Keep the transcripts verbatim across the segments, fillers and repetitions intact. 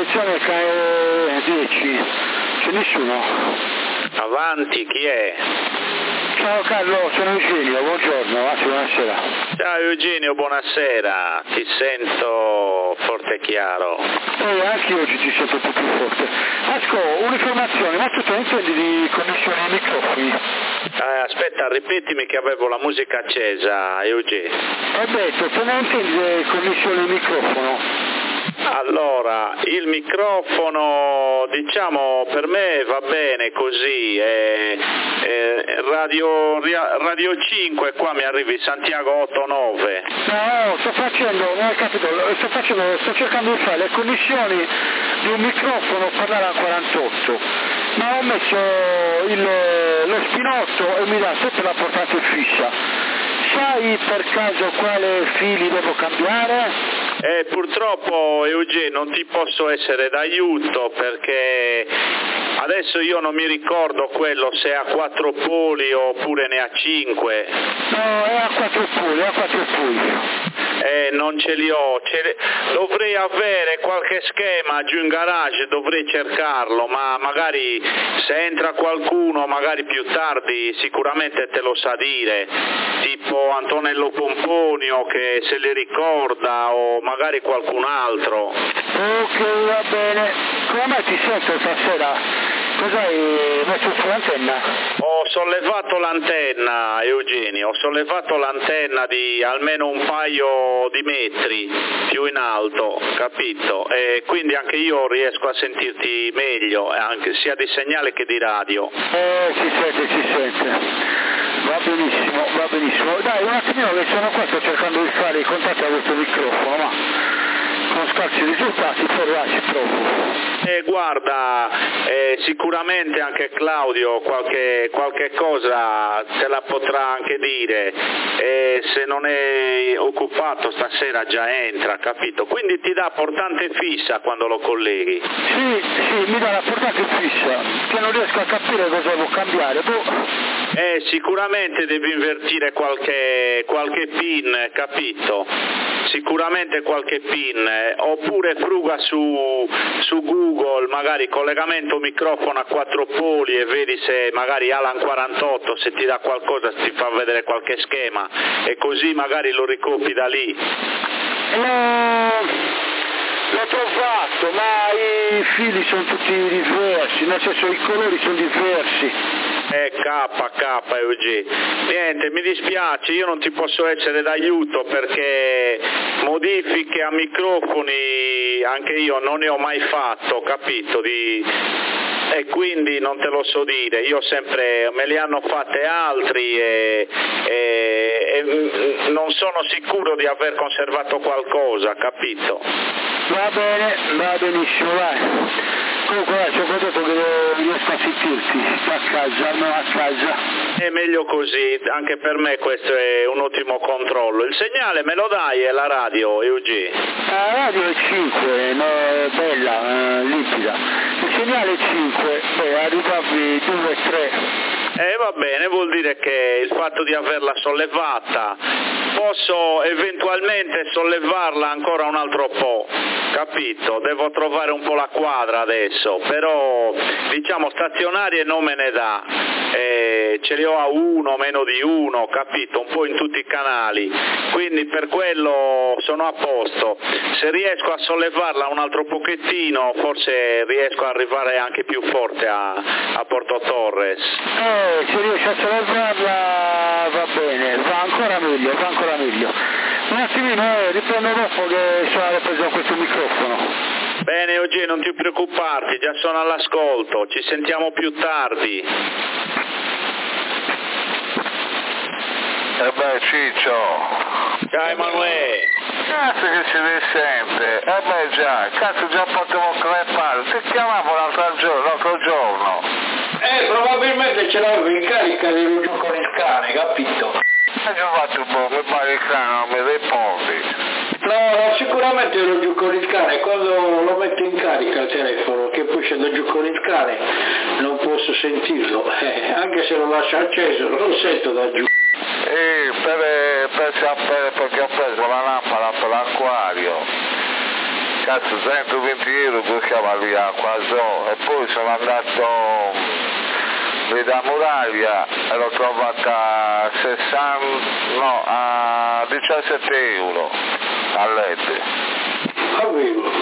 sezione K E dieci, c'è nessuno? Avanti, chi è? Ciao Carlo, sono Eugenio, buongiorno, anzi buonasera. Ciao Eugenio, buonasera, ti sento forte e chiaro. E anche oggi ti sento un po' più forte. Asco, un'informazione, ma tu te intendi di connessione ai microfoni? Eh, aspetta, ripetimi che avevo la musica accesa, Eugenio. Ho detto, te ne intendi di connessione al microfono? Allora, il microfono, diciamo, per me va bene così, eh, eh, radio, radio cinque, qua mi arrivi Santiago otto nove. No, sto facendo, non hai capito, sto facendo, sto cercando di fare le connessioni di un microfono parlare al quarantotto, ma ho messo il, lo spinotto e mi dà sempre la portata fissa. Sai per caso quale fili devo cambiare? Eh, purtroppo Eugenio non ti posso essere d'aiuto perché adesso io non mi ricordo quello se è a quattro poli oppure ne ha cinque. No, è a quattro poli, è a quattro poli. Eh, non ce li ho, ce li... dovrei avere qualche schema giù in garage, dovrei cercarlo, ma magari se entra qualcuno, magari più tardi sicuramente te lo sa dire, tipo Antonello Pomponio che se li ricorda o magari qualcun altro. Ok, va bene. Come mai ti sento stasera? Cos'hai messo sull'antenna? Ho sollevato l'antenna, Eugenio, ho sollevato l'antenna di almeno un paio di metri più in alto, capito? E quindi anche io riesco a sentirti meglio, anche sia di segnale che di radio. Eh, si sente, si sente. Va benissimo, va benissimo. Dai, un attimino che sono qua, sto cercando di fare i contatti a questo microfono, ma con scarsi risultati, però ci provo. Eh, guarda, eh, sicuramente anche Claudio qualche, qualche cosa te la potrà anche dire, eh, se non è occupato stasera già entra, capito? Quindi ti dà portante fissa quando lo colleghi. Sì, sì, mi dà la portante fissa, che non riesco a capire cosa devo cambiare, boh. Eh, sicuramente devi invertire qualche, qualche pin, capito? Sicuramente qualche pin, eh, oppure fruga su, su Google, magari collegamento microfono a quattro poli e vedi se magari Alan quarantotto, se ti dà qualcosa ti fa vedere qualche schema e così magari lo ricopi da lì. No, l'ho trovato, ma i fili sono tutti diversi, nel senso i colori sono diversi. Eh, K, K, Eugenio. Niente, mi dispiace, io non ti posso essere d'aiuto perché modifiche a microfoni anche io non ne ho mai fatto, capito? Di... E quindi non te lo so dire, io sempre me li hanno fatte altri e, e, e non sono sicuro di aver conservato qualcosa, capito? Va bene, va benissimo, vai. Comunque ci ho detto che riesco a sentirti a casa, no a casa. È meglio così, anche per me questo è un ottimo controllo. Il segnale me lo dai è la radio, Eugenio? La radio è cinque, no, è bella, eh, limpida. Il segnale è cinque, beh, arrivavi due tre. Eh va bene, vuol dire che il fatto di averla sollevata posso eventualmente sollevarla ancora un altro po', capito? Devo trovare un po' la quadra adesso, però diciamo stazionarie non me ne dà, eh, ce li ho a uno, meno di uno, capito? Un po' in tutti i canali, quindi per quello sono a posto. Se riesco a sollevarla un altro pochettino forse riesco ad arrivare anche più forte a, a Porto Torres. Eh, se riesci a salvarla va bene, va ancora meglio, va ancora meglio. Un attimino, eh, riprendo dopo che sono ripreso questo microfono. Bene Eugenio, non ti preoccuparti, già sono all'ascolto, ci sentiamo più tardi. E beh Ciccio. Ciao Emanuele. Cazzo che si risente, eh beh già, cazzo già potevo crepare, ti chiamavo l'altro giorno, l'altro giorno. Eh, probabilmente ce l'avevo in carica ero giù con il cane, capito? Hai giocato un po', mi pare il cane non mi rispondi. No, sicuramente ero giù con il cane, quando lo metto in carica il telefono, che poi scendo giù con il cane, non posso sentirlo, eh, anche se lo lascio acceso, non lo sento da giù. Eh, per, per sapere perché ho preso la lampada per l'acquario. cazzo centoventi euro costava lì a Quasò e poi sono andato lì da Muraglia e l'ho trovata a sessanta, no, a diciassette euro a L E D. Avevo.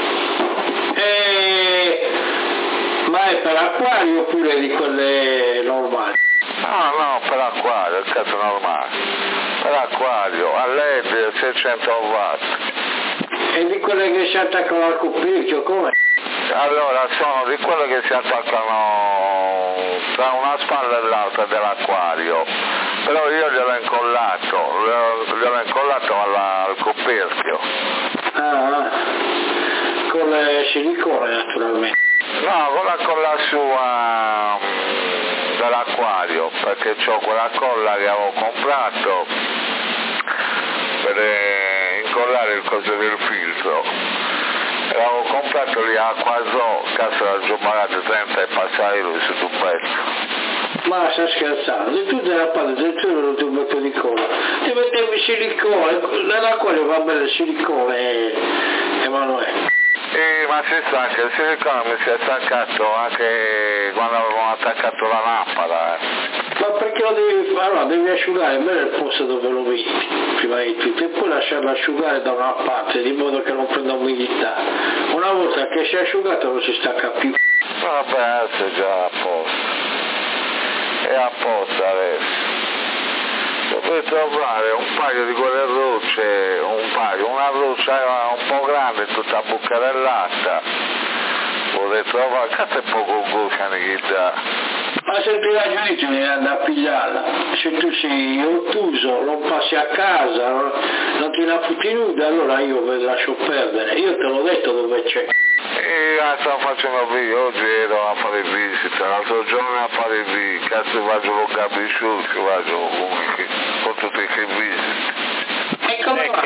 E... ma è per acquario oppure di quelle normali? No, no, per acquario, il cazzo normale. Per acquario, a L E D seicento watt. E di quelle che si attaccano al coperchio, come? Allora, sono di quelle che si attaccano tra una spalla e l'altra dell'acquario. Però io gliel'ho incollato, gliel'ho incollato alla, al coperchio. Ah, con le silicone naturalmente. No, quella colla sua dell'acquario, perché ho quella colla che avevo comprato per eh, incollare il coso del filtro. L'avevo comprato lì a Quasò, cazzo l'ho già pagato trenta e passa euro su tu pezzo. Ma stai scherzando, e tu te la parli del tuo euro tu becco di colla. Ti mettevi silicone, nell'acquario va bene il silicone, Emanuele. Eh, ma si sa che il silicone mi si è attaccato anche quando avevamo attaccato la lampada. Eh. Ma perché lo devi fare? Allora, devi asciugare bene il posto dove lo metti, prima di tutto, e poi lasciarlo asciugare da una parte, di modo che non prenda umidità. Una volta che si è asciugato non si stacca più. Vabbè, adesso è già a posto. È a posto adesso. Dovrei trovare un paio di quelle rocce, un paio, una roccia un po' grande, tutta bucarellata. Vorrei trovare, cazzo è poco goccia che dà. Ma se ti ragioni te ne andare a pigliarla. Se tu sei ottuso, non passi a casa, non, non ti nafuti nuda, allora io ve lascio perdere. Io te l'ho detto dove c'è. E la stavo facendo qui, oggi ero a fare visita, l'altro giorno a fare visita, cazzo vado con Gabriel, che vado comunque con tutte che visite. E come va?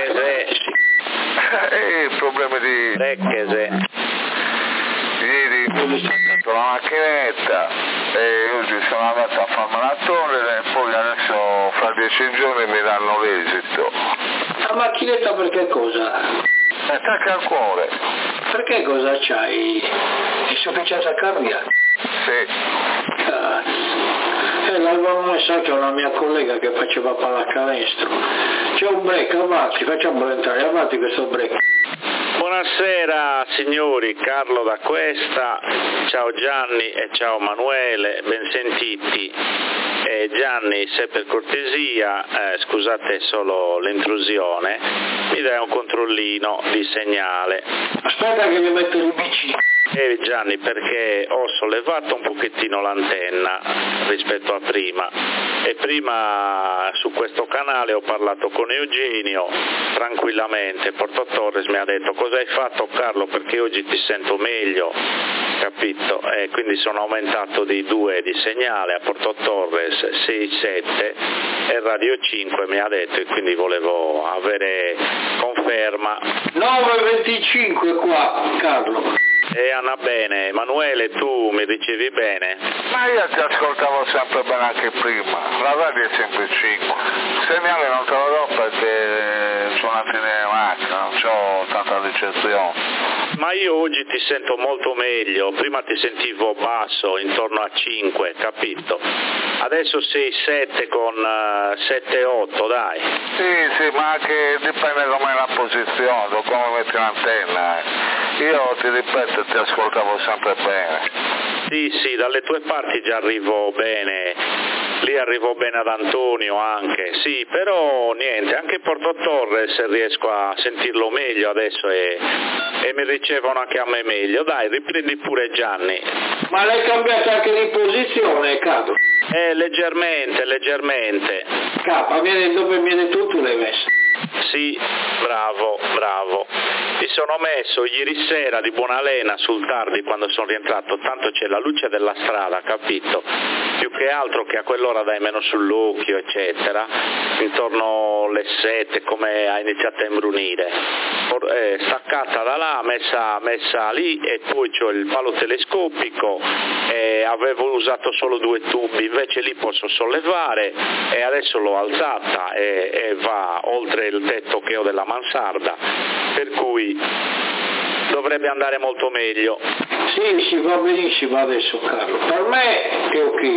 E problemi di... Lecchese. Ieri ho staccato la macchinetta e oggi sono andato a farmi la togliere e poi adesso fra dieci giorni mi danno l'esito. La macchinetta per che cosa? Attacca al cuore. Perché cosa c'hai? Insufficienza cardiaca? Sì. Cazzo. Eh, l'avevo messaggio a una mia collega che faceva pallacanestro. C'è un break, avanti, facciamolo entrare, avanti questo break. Buonasera signori, Carlo da Questa, ciao Gianni e ciao Manuele, ben sentiti. Eh, Gianni, se per cortesia, eh, scusate solo l'intrusione, mi dai un controllino di segnale. Aspetta che mi metto il vicino. Eh, Gianni, perché ho sollevato un pochettino l'antenna rispetto a prima e prima su questo canale ho parlato con Eugenio tranquillamente. Porto Torres mi ha detto: cosa hai fatto Carlo, perché oggi ti sento meglio, capito? E quindi sono aumentato di due di segnale a Porto Torres sei sette e Radio cinque mi ha detto, e quindi volevo avere conferma. nove venticinque qua Carlo. E Anna bene, Emanuele, tu mi ricevi bene? Ma io ti ascoltavo sempre bene anche prima, la radio è sempre cinque. Il segnale non te lo do perché c'ho una fine macchina, non c'ho tanta ricezione. Ma io oggi ti sento molto meglio, prima ti sentivo basso, intorno a cinque, capito? Adesso sei sette con uh, sette otto, dai. Sì, sì, ma anche dipende come la posizione, da come metti l'antenna. Eh. Io ti ripeto, ti ascoltavo sempre bene. Sì, sì, dalle tue parti già arrivo bene, lì arrivo bene ad Antonio anche, sì, però niente, anche Porto Torres riesco a sentirlo meglio adesso e, e mi ricevono anche a me meglio. Dai, riprendi pure Gianni. Ma l'hai cambiato anche di posizione, capo? Eh, leggermente, leggermente. Capo, viene dove viene tu, tu l'hai messo. Sì, bravo, bravo. Mi sono messo ieri sera di buona lena sul tardi quando sono rientrato, tanto c'è la luce della strada, capito? Più che altro che a quell'ora dai meno sull'occhio, eccetera. Intorno alle sette, come ha iniziato a imbrunire. Eh, staccata da là, messa, messa lì, e poi c'ho il palo telescopico, e avevo usato solo due tubi, invece lì posso sollevare e adesso l'ho alzata e, e va oltre il tetto che ho della mansarda, per cui dovrebbe andare molto meglio. Sì, sì, va benissimo adesso Carlo, per me è ok.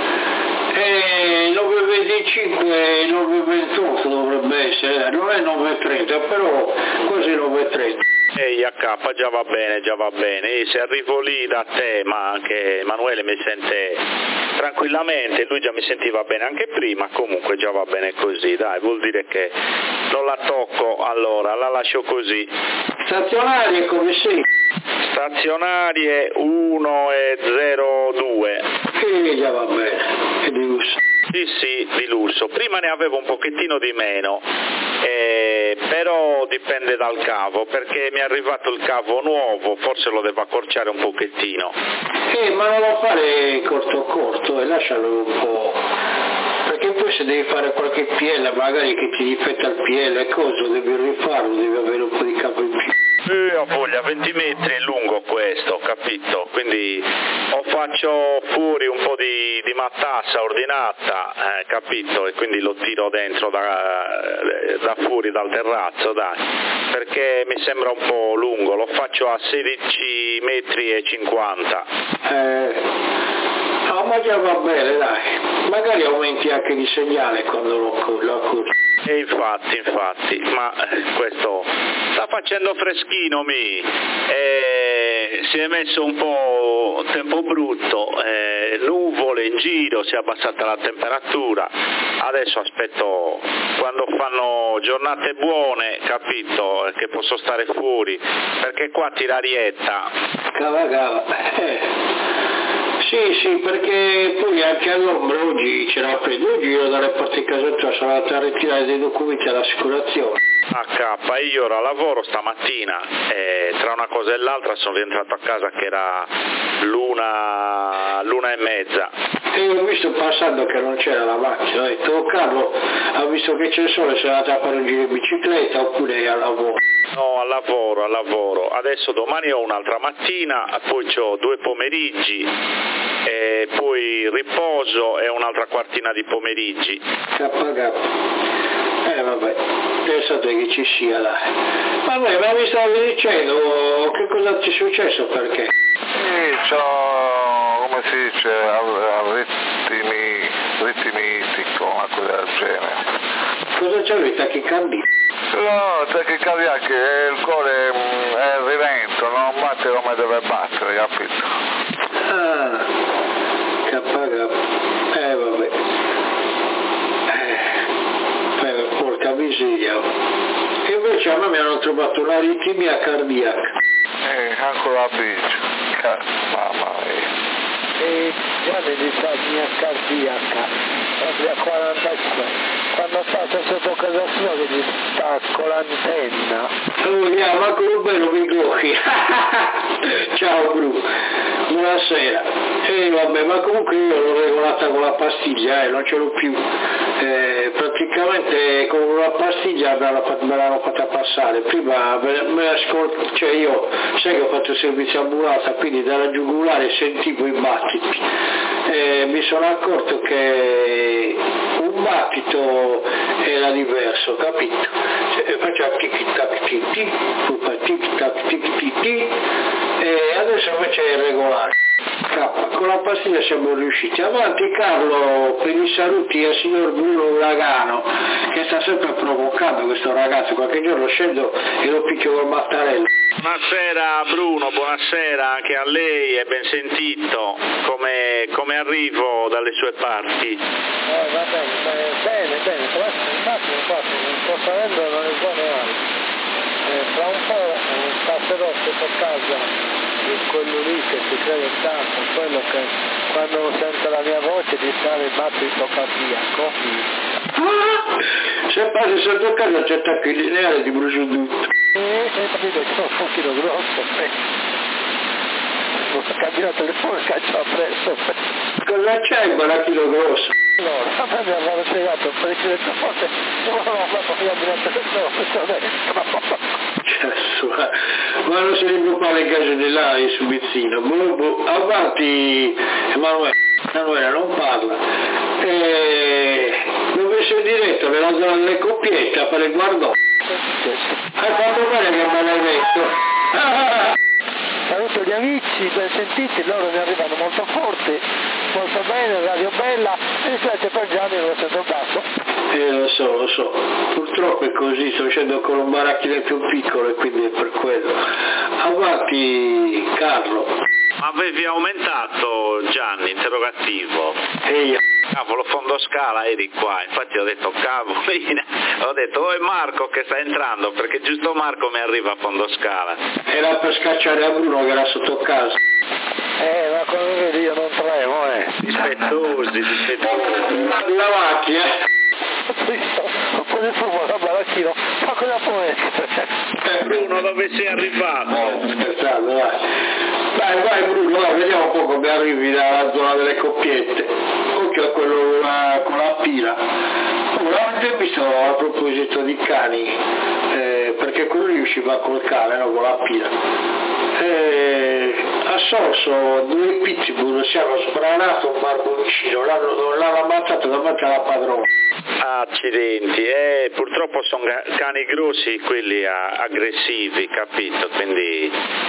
E nove e venticinque e nove e ventotto dovrebbe essere, non è nove e trenta, però quasi nove e trenta. Ehi A K, già va bene, già va bene, e se arrivo lì da te, ma anche Emanuele mi sente tranquillamente, lui già mi sentiva bene anche prima, comunque già va bene così, dai, vuol dire che non la tocco, allora la lascio così. Stazionarie come sei? Stazionarie uno e zero due. Che già va bene, è di lusso. Sì, sì, di lusso. Prima ne avevo un pochettino di meno, eh, però dipende dal cavo, perché mi è arrivato il cavo nuovo, forse lo devo accorciare un pochettino. Eh, ma non lo fare corto corto e lascialo un po', perché poi se devi fare qualche piella, magari che ti difetta il piede e cosa, devi rifarlo, devi avere un po' di cavo in più. Eh, ho voglia, venti metri è lungo questo, capito? Quindi o faccio fuori un po' di, di matassa ordinata, eh, capito? E quindi lo tiro dentro da, da fuori dal terrazzo, dai, perché mi sembra un po' lungo, lo faccio a sedici metri e cinquanta. Eh, no, ma già va bene, dai, magari aumenti anche di segnale quando lo, lo accorci. E infatti, infatti, ma questo sta facendo freschino mi, eh, si è messo un po' tempo brutto, eh, nuvole in giro, si è abbassata la temperatura, adesso aspetto quando fanno giornate buone, capito, che posso stare fuori, perché qua tira arietta. Cava cava, eh. Sì, sì, perché poi anche all'ombra oggi c'era freddo, oggi io dalle parti di casa tua sono andato a ritirare dei documenti all'assicurazione. A K, io ora lavoro stamattina e tra una cosa e l'altra sono rientrato a casa che era l'una, l'una e mezza. E ho visto passando che non c'era la macchina, ho detto oh, Carlo, ha visto che c'è il sole, se è andato a fare un giro in bicicletta oppure è al lavoro? No, al lavoro, al lavoro. Adesso domani ho un'altra mattina, poi ho due pomeriggi, e poi riposo e un'altra quartina di pomeriggi. K K. Eh vabbè, pensate che ci sia là. Vabbè, ma mi stavi dicendo che cosa ti è successo perché? Sì, c'ho, come si dice, ritmi, ritmitico, una cosa del genere. Cosa c'è? Tachicardia? No, tachicardia che il cuore è il rilento, non batte come deve battere, capito? Ah, K K. Eh vabbè. Eh, porca miseria. E invece a me mi hanno trovato un'aritmia cardiaca. Eh, ancora peggio. Mamma mia. E già dell'aritmia cardiaca, proprio a quarantadue. Quando passa sotto casa sua che gli stacco l'antenna. Oh, yeah, ma come bello mi glocchi. Ciao Bru, buonasera. E eh, vabbè, ma comunque io l'ho regolata con la pastiglia, eh, non ce l'ho più. Eh, praticamente con una pastiglia me l'hanno fatta passare. Prima me, me l'ascolto, cioè io, sai che ho fatto servizio ambulante, quindi dalla giugulare sentivo i battiti. Eh, mi sono accorto che un battito era diverso, capito? Cioè, faceva tic tac tic tic, tic tac tic tic tic, e adesso invece è regolare. K. Con la pastiglia siamo riusciti. Avanti Carlo, per i saluti al signor Bruno Uragano, che sta sempre provocando questo ragazzo, qualche giorno scendo e lo picchio col mattarello. Buonasera Bruno, buonasera anche a lei e ben sentito, come, come arrivo dalle sue parti? Eh, va bene, bene, bene, infatti, infatti, non sto salendo dalle zone alte. Eh, fra un po' passerò sotto casa di quello lì che si crede tanto, quello che quando sento la mia voce di stare battito cardiaco. Ah, se passi sotto casa c'è attacco il lineare di brucio tutto. Eh, capito che sono un pochino grosso, eh. Ho cambiato il telefono e caccio appresso. Cosa c'è il baracchino grosso? Allora, a me mi avevano spiegato un parecchio di cose, non ho fatto cambiare il telefono, Cesso, ma non si rimprovare in casa di là in subizzino. Boh, boh. Avanti Emanuele, Emanuele non parla. E... dove sei diretto? Nella zona delle coppiette a fare il guardò. Hai fatto bene che me l'hai detto. Saluto gli amici, ben sentiti, loro mi arrivano molto forti, molto bene, radio bella, mi dispiace per Gianni, non lo sento basso. Eh, lo so, lo so, purtroppo è così, sto facendo con un baracchino più piccolo e quindi è per quello. Avanti Carlo. Avevi aumentato, Gianni, interrogativo. Ehi. Cavolo, fondo scala eri qua, infatti ho detto cavolina, ho detto oh è Marco che sta entrando, perché giusto Marco mi arriva a fondo scala. Era per scacciare a Bruno che era sotto casa. Eh, ma come vedi io non tremo, eh. Dispettosi, dispettosi. La macchina. Un po' di fumo da baracchino, ma cosa può essere? Bruno, dove sei arrivato? Scherzando, vai. Vai, vai Bruno, vai, vediamo un po' come arrivi dalla zona delle coppiette. Occhio a quello con la, con la pila. Oh, l'avete visto a proposito di cani? Eh, perché quello lì usciva col cane, no? Con la pila. Eh, a Sorso due pitbull si hanno sbranato un barboncino, l'hanno, l'hanno ammazzato davanti alla padrona. Accidenti, eh, purtroppo sono cani grossi quelli aggressivi, capito? Quindi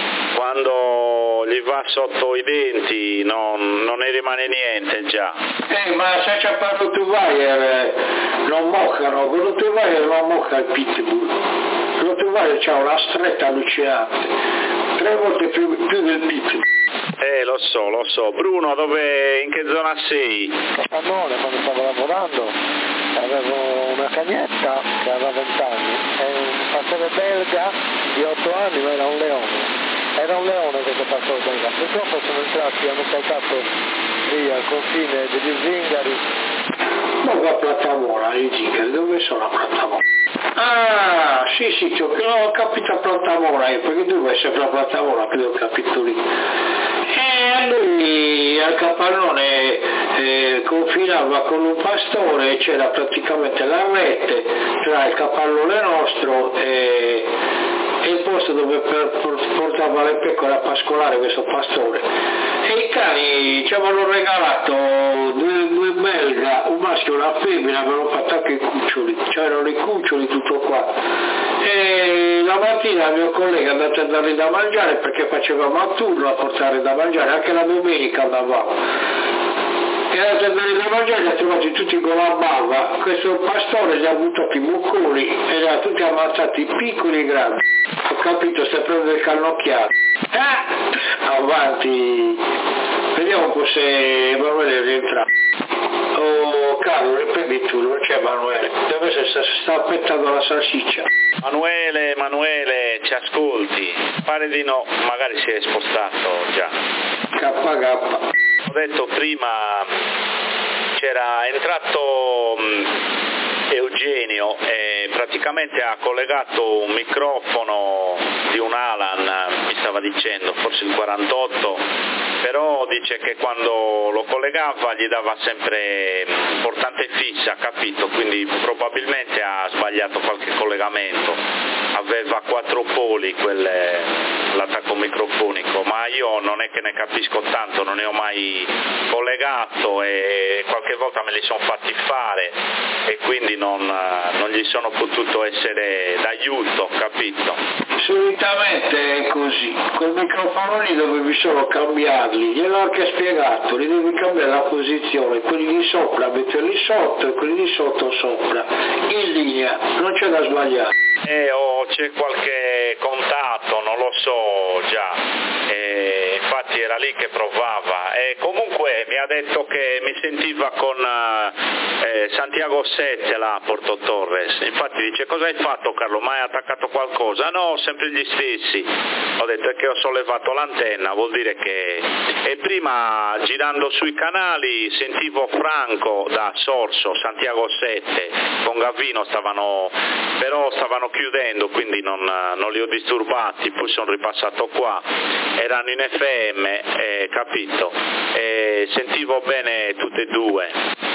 quando gli va sotto i denti non, non ne rimane niente già. Eh, ma se c'è per Rottweiler non moccano, con Rottweiler non mocca il pitbull. Il Rottweiler c'ha una stretta allucinante, tre volte più, più del pitbull. Eh, lo so, lo so. Bruno, dove, in che zona sei? A None, quando stavo lavorando, avevo una cagnetta che aveva venti anni e un pastore belga di otto anni, ma era un leone. Era un leone questo pastore belga. Purtroppo sono entrati, hanno saltato lì al confine degli zingari. Dove a Platamora, gli zingari? Dove sono a Platamora? Ah, sì, sì, che ho capito a Platamora, io, perché tu vai sempre a Platamora, che ho capito lì. E lui al capannone eh, confinava con un pastore e c'era praticamente la rete tra il capannone nostro e, e il posto dove per, per, portava le pecore a pascolare questo pastore. E i cani ci avevano regalato due, due belga, un maschio e una femmina, avevano fatto anche i cuccioli, c'erano i cuccioli tutto qua. E la mattina il mio collega è andato a dargli da mangiare perché facevamo a turno a portare da mangiare, anche la domenica andavamo. E è andato a dargli da mangiare, li ha trovati tutti con la bava. Questo pastore gli ha buttato i muccoli e li ha tutti ammazzati, piccoli e grandi. Ho capito, stai prendendo il cannocchiato. Eh? Avanti, vediamo un po' se Emanuele rientra. Oh Carlo, riprendi tu, non c'è Emanuele, deve essere, sta, sta aspettando la salsiccia. Emanuele, Emanuele, ci ascolti? Pare di no, magari si è spostato già. K K. Ho detto prima, c'era entrato mh, Eugenio e praticamente ha collegato un microfono di un Alan, mi stava dicendo, forse il quarantotto, però dice che quando lo collegava gli dava sempre portante fissa, capito? Quindi probabilmente ha sbagliato qualche collegamento, aveva quattro poli quelle, l'attacco microfonico, ma io non è che ne capisco tanto, non ne ho mai collegato e qualche volta me li sono fatti fare e quindi non, non gli sono potuto essere d'aiuto, capito? Solitamente è così, quel microfono lì dovevi solo cambiarli, gliel'ho anche spiegato, li devi cambiare la posizione, quelli di sopra metterli sotto e quelli di sotto sopra, in linea, non c'è da sbagliare. Eh, oh, c'è qualche contatto, non lo so già, eh, infatti era lì che provava e comunque mi ha detto che mi sentiva con eh, Santiago sette là a Porto Torres, infatti dice cosa hai fatto Carlo, mai attaccato qualcosa? No, sempre gli stessi, ho detto che ho sollevato l'antenna, vuol dire che e prima girando sui canali sentivo Franco da Sorso, Santiago sette, con Gavino stavano, però stavano chiudendo quindi non, non li ho disturbati, poi sono ripassato qua, erano in F M, eh, capito, e sentivo bene tutte e due.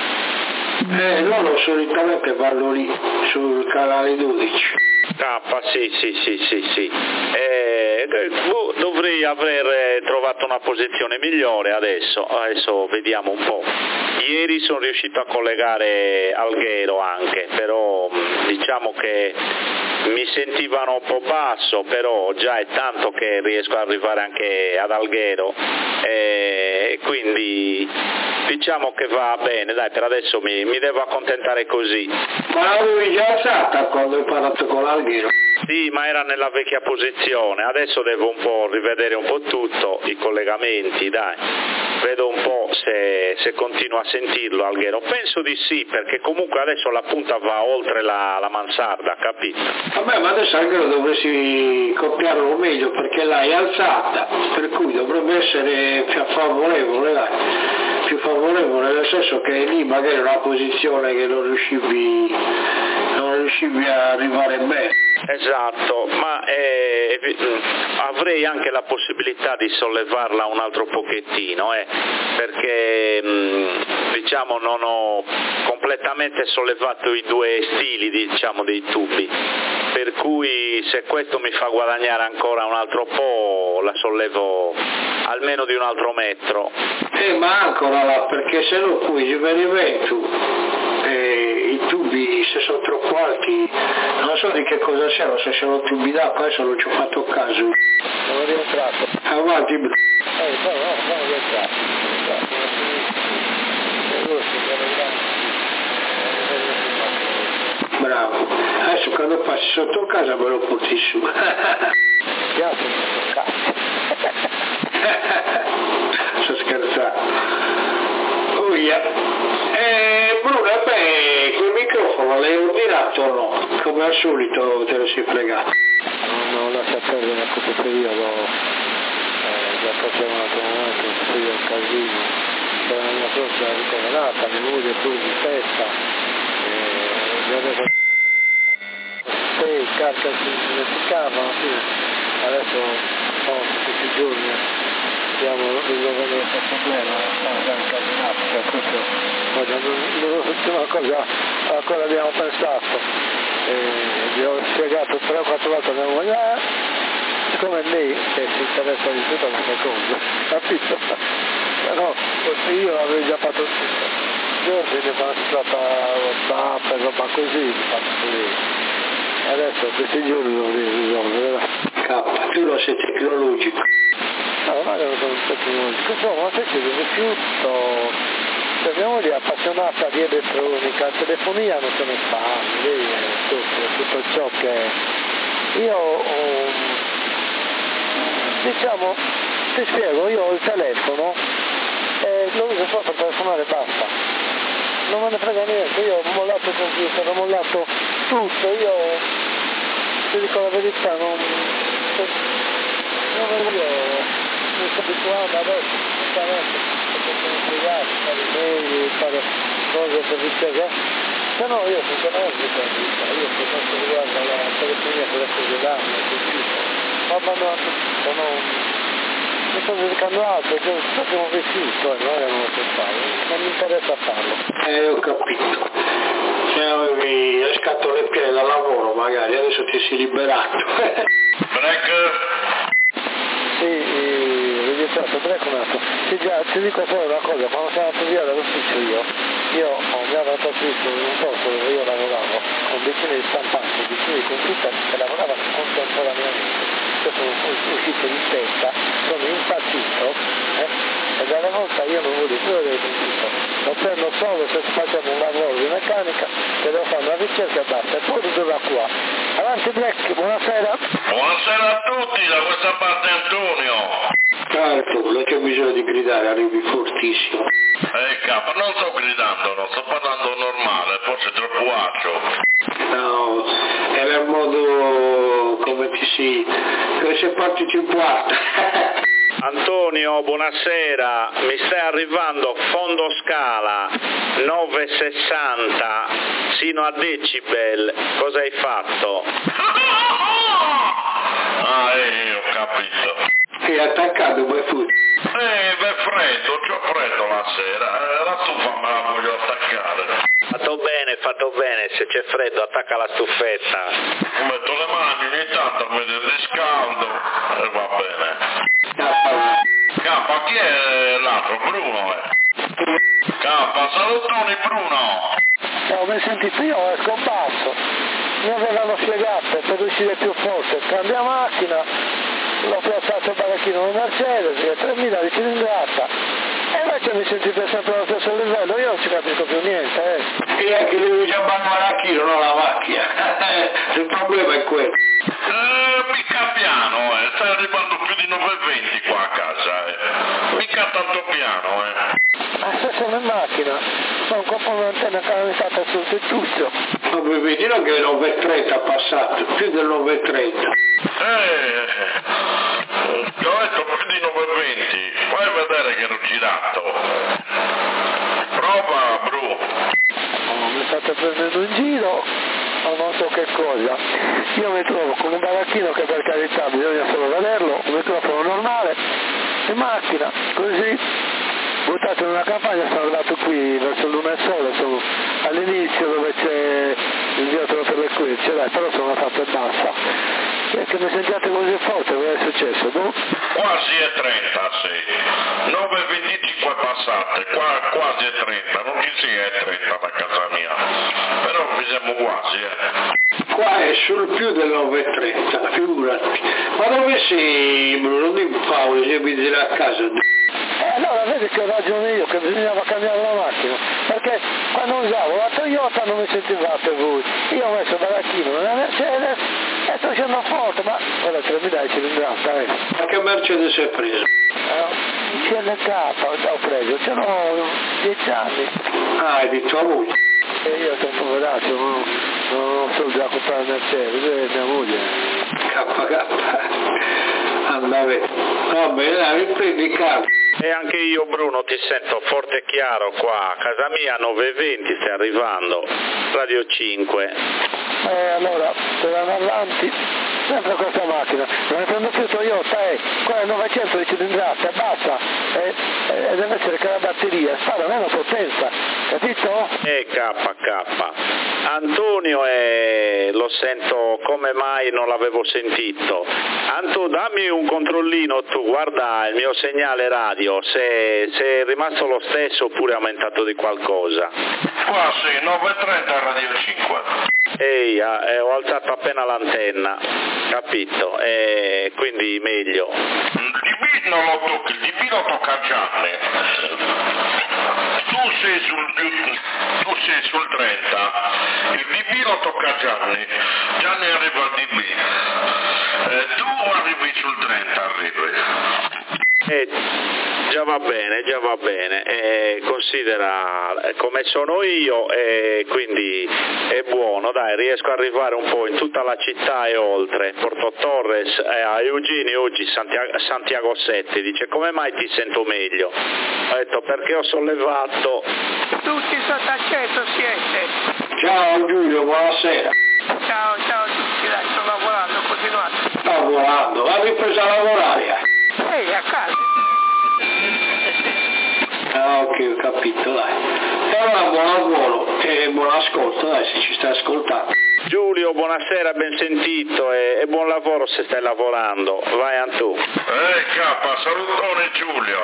Eh, loro solitamente vanno lì sul canale dodici. K, sì, sì, sì, sì, sì. Eh, dovrei aver trovato una posizione migliore adesso, adesso vediamo un po'. Ieri sono riuscito a collegare Alghero anche, però diciamo che mi sentivano un po' basso, però già è tanto che riesco ad arrivare anche ad Alghero, e quindi diciamo che va bene, dai, per adesso mi, mi devo accontentare così. Ma l'avevi già alzata quando hai parlato con l'Alghero? Sì, ma era nella vecchia posizione, adesso devo un po' rivedere un po' tutto, i collegamenti, dai, vedo un po' se, se continuo a sentirlo Alghero, penso di sì, perché comunque adesso la punta va oltre la, la mansarda, capito? Vabbè, ma adesso Alghero dovresti copiarlo meglio, perché l'hai alzata, per cui dovrebbe essere più favorevole, dai, più favorevole, nel senso che lì magari è una posizione che non riuscivi, non riuscivi a arrivare bene. Esatto, ma eh, avrei anche la possibilità di sollevarla un altro pochettino, eh, perché mh, diciamo non ho completamente sollevato i due stili, diciamo, dei tubi, per cui se questo mi fa guadagnare ancora un altro po' la sollevo almeno di un altro metro. Eh, ma ancora là, perché se no qui ci viene tu. I tubi, se sono troppo alti, non so di che cosa siano, se sono tubi d'acqua, adesso non ci ho fatto caso. Sono rientrato. Avanti. Eh, no, no, sono rientrato. Bravo. Adesso quando passi sotto casa me lo porti su. Piace sotto casa. Sto scherzando. Oh yeah. Eh, Bruno, beh, quel microfono l'hai ordinato o no? Come al solito te lo sei fregato. Non lo lascia perdere in questo periodo, eh, già facciamo un altro momento, in questo periodo un casino, c'era la mia sorcia ricoverata, le moglie pure di festa, eh, già adesso sei carica si dimenticavano, sì, adesso sono tutti i giorni. Stiamo risolvendo questo problema, stiamo già incasinato, cioè questo l'ultima cosa alla quale abbiamo pensato, eh, vi ho spiegato tre o quattro volte alla moglie, eh, siccome lei che si interessa di tutto queste cose, capito? Però io l'avevo già fatto tutto, Giorgi ne fa stata WhatsApp e roba così, fatto così. Adesso questi giorni lo devo risolvere. K, tu lo sei tecnologico. No, non è un tecnologico, insomma una specie di rifiuto, cioè mia moglie è appassionata di elettronica, telefonia non se ne fa, lei è tutto, tutto ciò che io ho, diciamo, ti spiego, io ho il telefono e lo uso solo per telefonare e basta, non me ne frega niente, io ho mollato il computer, ho mollato tutto, io ti dico la verità, non, non io mi sto abituando adesso, assolutamente, perché sono impiegato, fare email, fare cose per ricerca, se no io sinceramente io per quanto riguarda la telefonia, quelle cose là, il computer, ho abbandonato tutto, non, mi sto dedicando a altro, cioè abbiamo vissuto, e noi non lo so fare, non mi interessa farlo. Eh, ho capito. Se avevi le scatole piene da lavoro magari, adesso ti sei liberato. Break. Sì, registrato, telefonato. Sì, già, ti dico solo una cosa, quando sono andato via dall'ufficio io, io ho mi avevo trasferito in un posto dove io lavoravo con decine di stampanti, decine di computer che lavoravano contemporaneamente. Io sono uscito di testa, sono impazzito, eh? E da una volta io non voglio più vedere il computer. Lo prendo solo se facciamo un lavoro di meccanica, che devo fare una ricerca e basta, e poi ritorno qua. Avanti Black, buonasera. Buonasera a tutti, da questa parte Antonio. Certo, non c'è bisogno di gridare, arrivi fortissimo. Eh capo, non sto gridando, non sto parlando normale, forse è troppo accio. No, era il modo come ti si... come sei partecipato. Antonio, buonasera, mi stai arrivando fondo scala novecentosessanta sino a decibel, cosa hai fatto? Ah, eh, ho capito. Sei attaccato, ma fu. Eh, beh, freddo, c'ho freddo la sera, la stufa me la voglio attaccare. Fatto bene, fatto bene, se c'è freddo attacca la stufetta. Metto le mani ogni tanto, mi riscaldo e va bene. Cappa, chi è l'altro? Bruno, eh? Cappa, salutoni Bruno! No, mi sentite, io è scomparso. Mi avevano spiegato per uscire più forte, cambia macchina, l'ho piazzato il baracchino in Mercedes, tremila di cilindrata, e invece mi sentite sempre allo stesso livello, io non ci capisco più niente. Eh. E anche devi chiamare il baracchino, non la macchina, il problema è quello. Eh, mica piano, eh, stai arrivando più di nove e venti qua a casa, eh. Mica tanto piano, eh. Ma se sono in macchina, sono con un'antenna canalizzata sul tettuccio. Ma vedi no che nove e trenta ha passato, più del nove e trenta. Eh, ti ho detto più di nove e venti, vai a vedere che ero girato. Prova, Bru. Oh, mi state prendendo in giro, o non so che cosa. Io mi trovo con un baracchino che per carità bisogna solo vederlo, un microfono normale, in macchina, così, buttato in una campagna, sono arrivato qui verso il lume e sole, sono all'inizio dove c'è il dietro per le quince, dai, però sono fatto e basta. E che mi sentiate così forte, cosa è successo? Boh? Quasi è trenta, sì. nove e venticinque passate, qua, quasi è trenta, non ci sia è trenta da casa mia. Però mi siamo quasi, eh. Qua è sul più del nove e trenta, figurati. Ma dove sei, Bruno? Di Paolo, sei bisogno a casa. Eh, allora vedi che ho ragione io, che bisognava cambiare la macchina, perché quando usavo la Toyota non mi sentivate voi, io ho messo il baracchino nella Mercedes e sto scendendo forte, ma guarda che mi dai cilindrata, eh. Ma che Mercedes hai preso? Eh, C L K ho preso, ce l'ho dieci anni. Ah, hai detto a voi. E io sono un poveraccio, non, non ho soldi da comprare Mercedes, e mia moglie. K K. Andava. Va bene, dai, riprendi carta. E anche io, Bruno, ti sento forte e chiaro qua a casa mia, nove e venti stai arrivando, Radio cinque. Eh, allora, per andare avanti, sempre questa macchina, non ne prendo più Toyota, eh, quella è novecento di cilindrata, basta, eh, eh, deve essere che la batteria, spara meno potenza, capito? E K K. Antonio, eh, lo sento, come mai non l'avevo sentito. Anto, dammi un controllino tu, guarda il mio segnale radio, se, se è rimasto lo stesso oppure è aumentato di qualcosa. Qua sì, nove e trenta Radio cinque. Ehi, eh, ho alzato appena l'antenna, capito, e quindi meglio. Il D B non lo tocchi, il D B lo tocca Gianni. Tu sei sul, tu sei sul trenta, il D B lo tocca Gianni, Gianni arriva al D B, eh, tu arrivi sul trenta, arrivi. Eh, già va bene, già va bene, eh, considera come sono io e quindi è buono, dai, riesco ad arrivare un po' in tutta la città e oltre. Porto Torres, eh, a Eugeni oggi Santiago, Santiago Setti dice come mai ti sento meglio? Ho detto perché ho sollevato. Tutti sotto accesso siete. Ciao Giulio, buonasera. Ciao, ciao a tutti, dai, sto lavorando, continuate. Sto lavorando, hai ripreso a lavorare? Ehi, a casa. Ah, ok, ho capito, dai. E allora buon lavoro e buon ascolto, dai, se ci stai ascoltando. Giulio, buonasera, ben sentito e, e buon lavoro se stai lavorando. Vai Antù. Ehi K, salutone Giulio.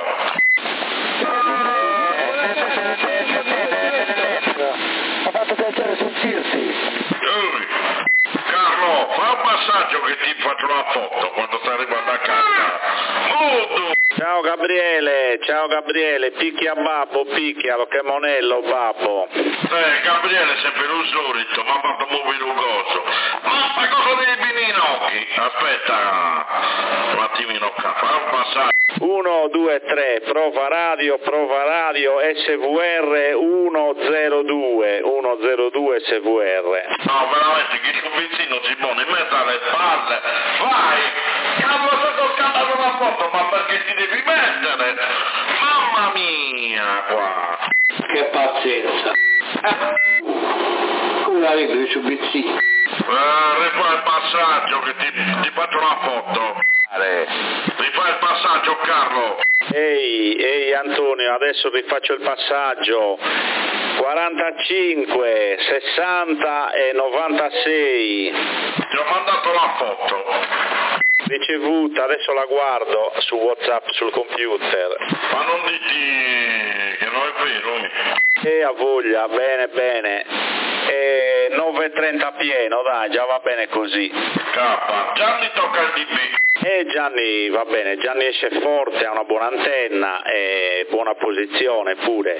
Ha fatto piacere sentirti. Ehi, Carlo, fa un passaggio che ti faccio la foto quando stai arrivando a casa. Modo! Ciao Gabriele, ciao Gabriele, picchia babbo, picchialo, che monello babbo. Eh, Gabriele è sempre lo solito, mi ha fatto muovere un coso. Ma, ma cosa devi venire in occhi? Aspetta, un attimino qua, fa un passaggio. uno, due, tre, prova radio, prova radio, S V R uno zero due, uno zero due S V R. No, veramente, che sul vicino si pone in mezzo alle palle. Vai! Cavolo, sto scattando una foto, ma perché ti devi mettere? Mamma mia, qua! Che pazienza. Come arrivi su B C? Eh, rifai il passaggio che ti, ti faccio la foto. Rifai il passaggio, Carlo. Ehi, ehi Antonio, adesso vi faccio il passaggio. quarantacinque, sessanta e novantasei. Ti ho mandato la foto. Ricevuta, adesso la guardo su WhatsApp sul computer. Ma non diti che non è vero. E a voglia, bene, bene. E nove e trenta pieno, dai, già va bene così. K, Gianni tocca il D B. E Gianni va bene, Gianni esce forte, ha una buona antenna, e buona posizione pure,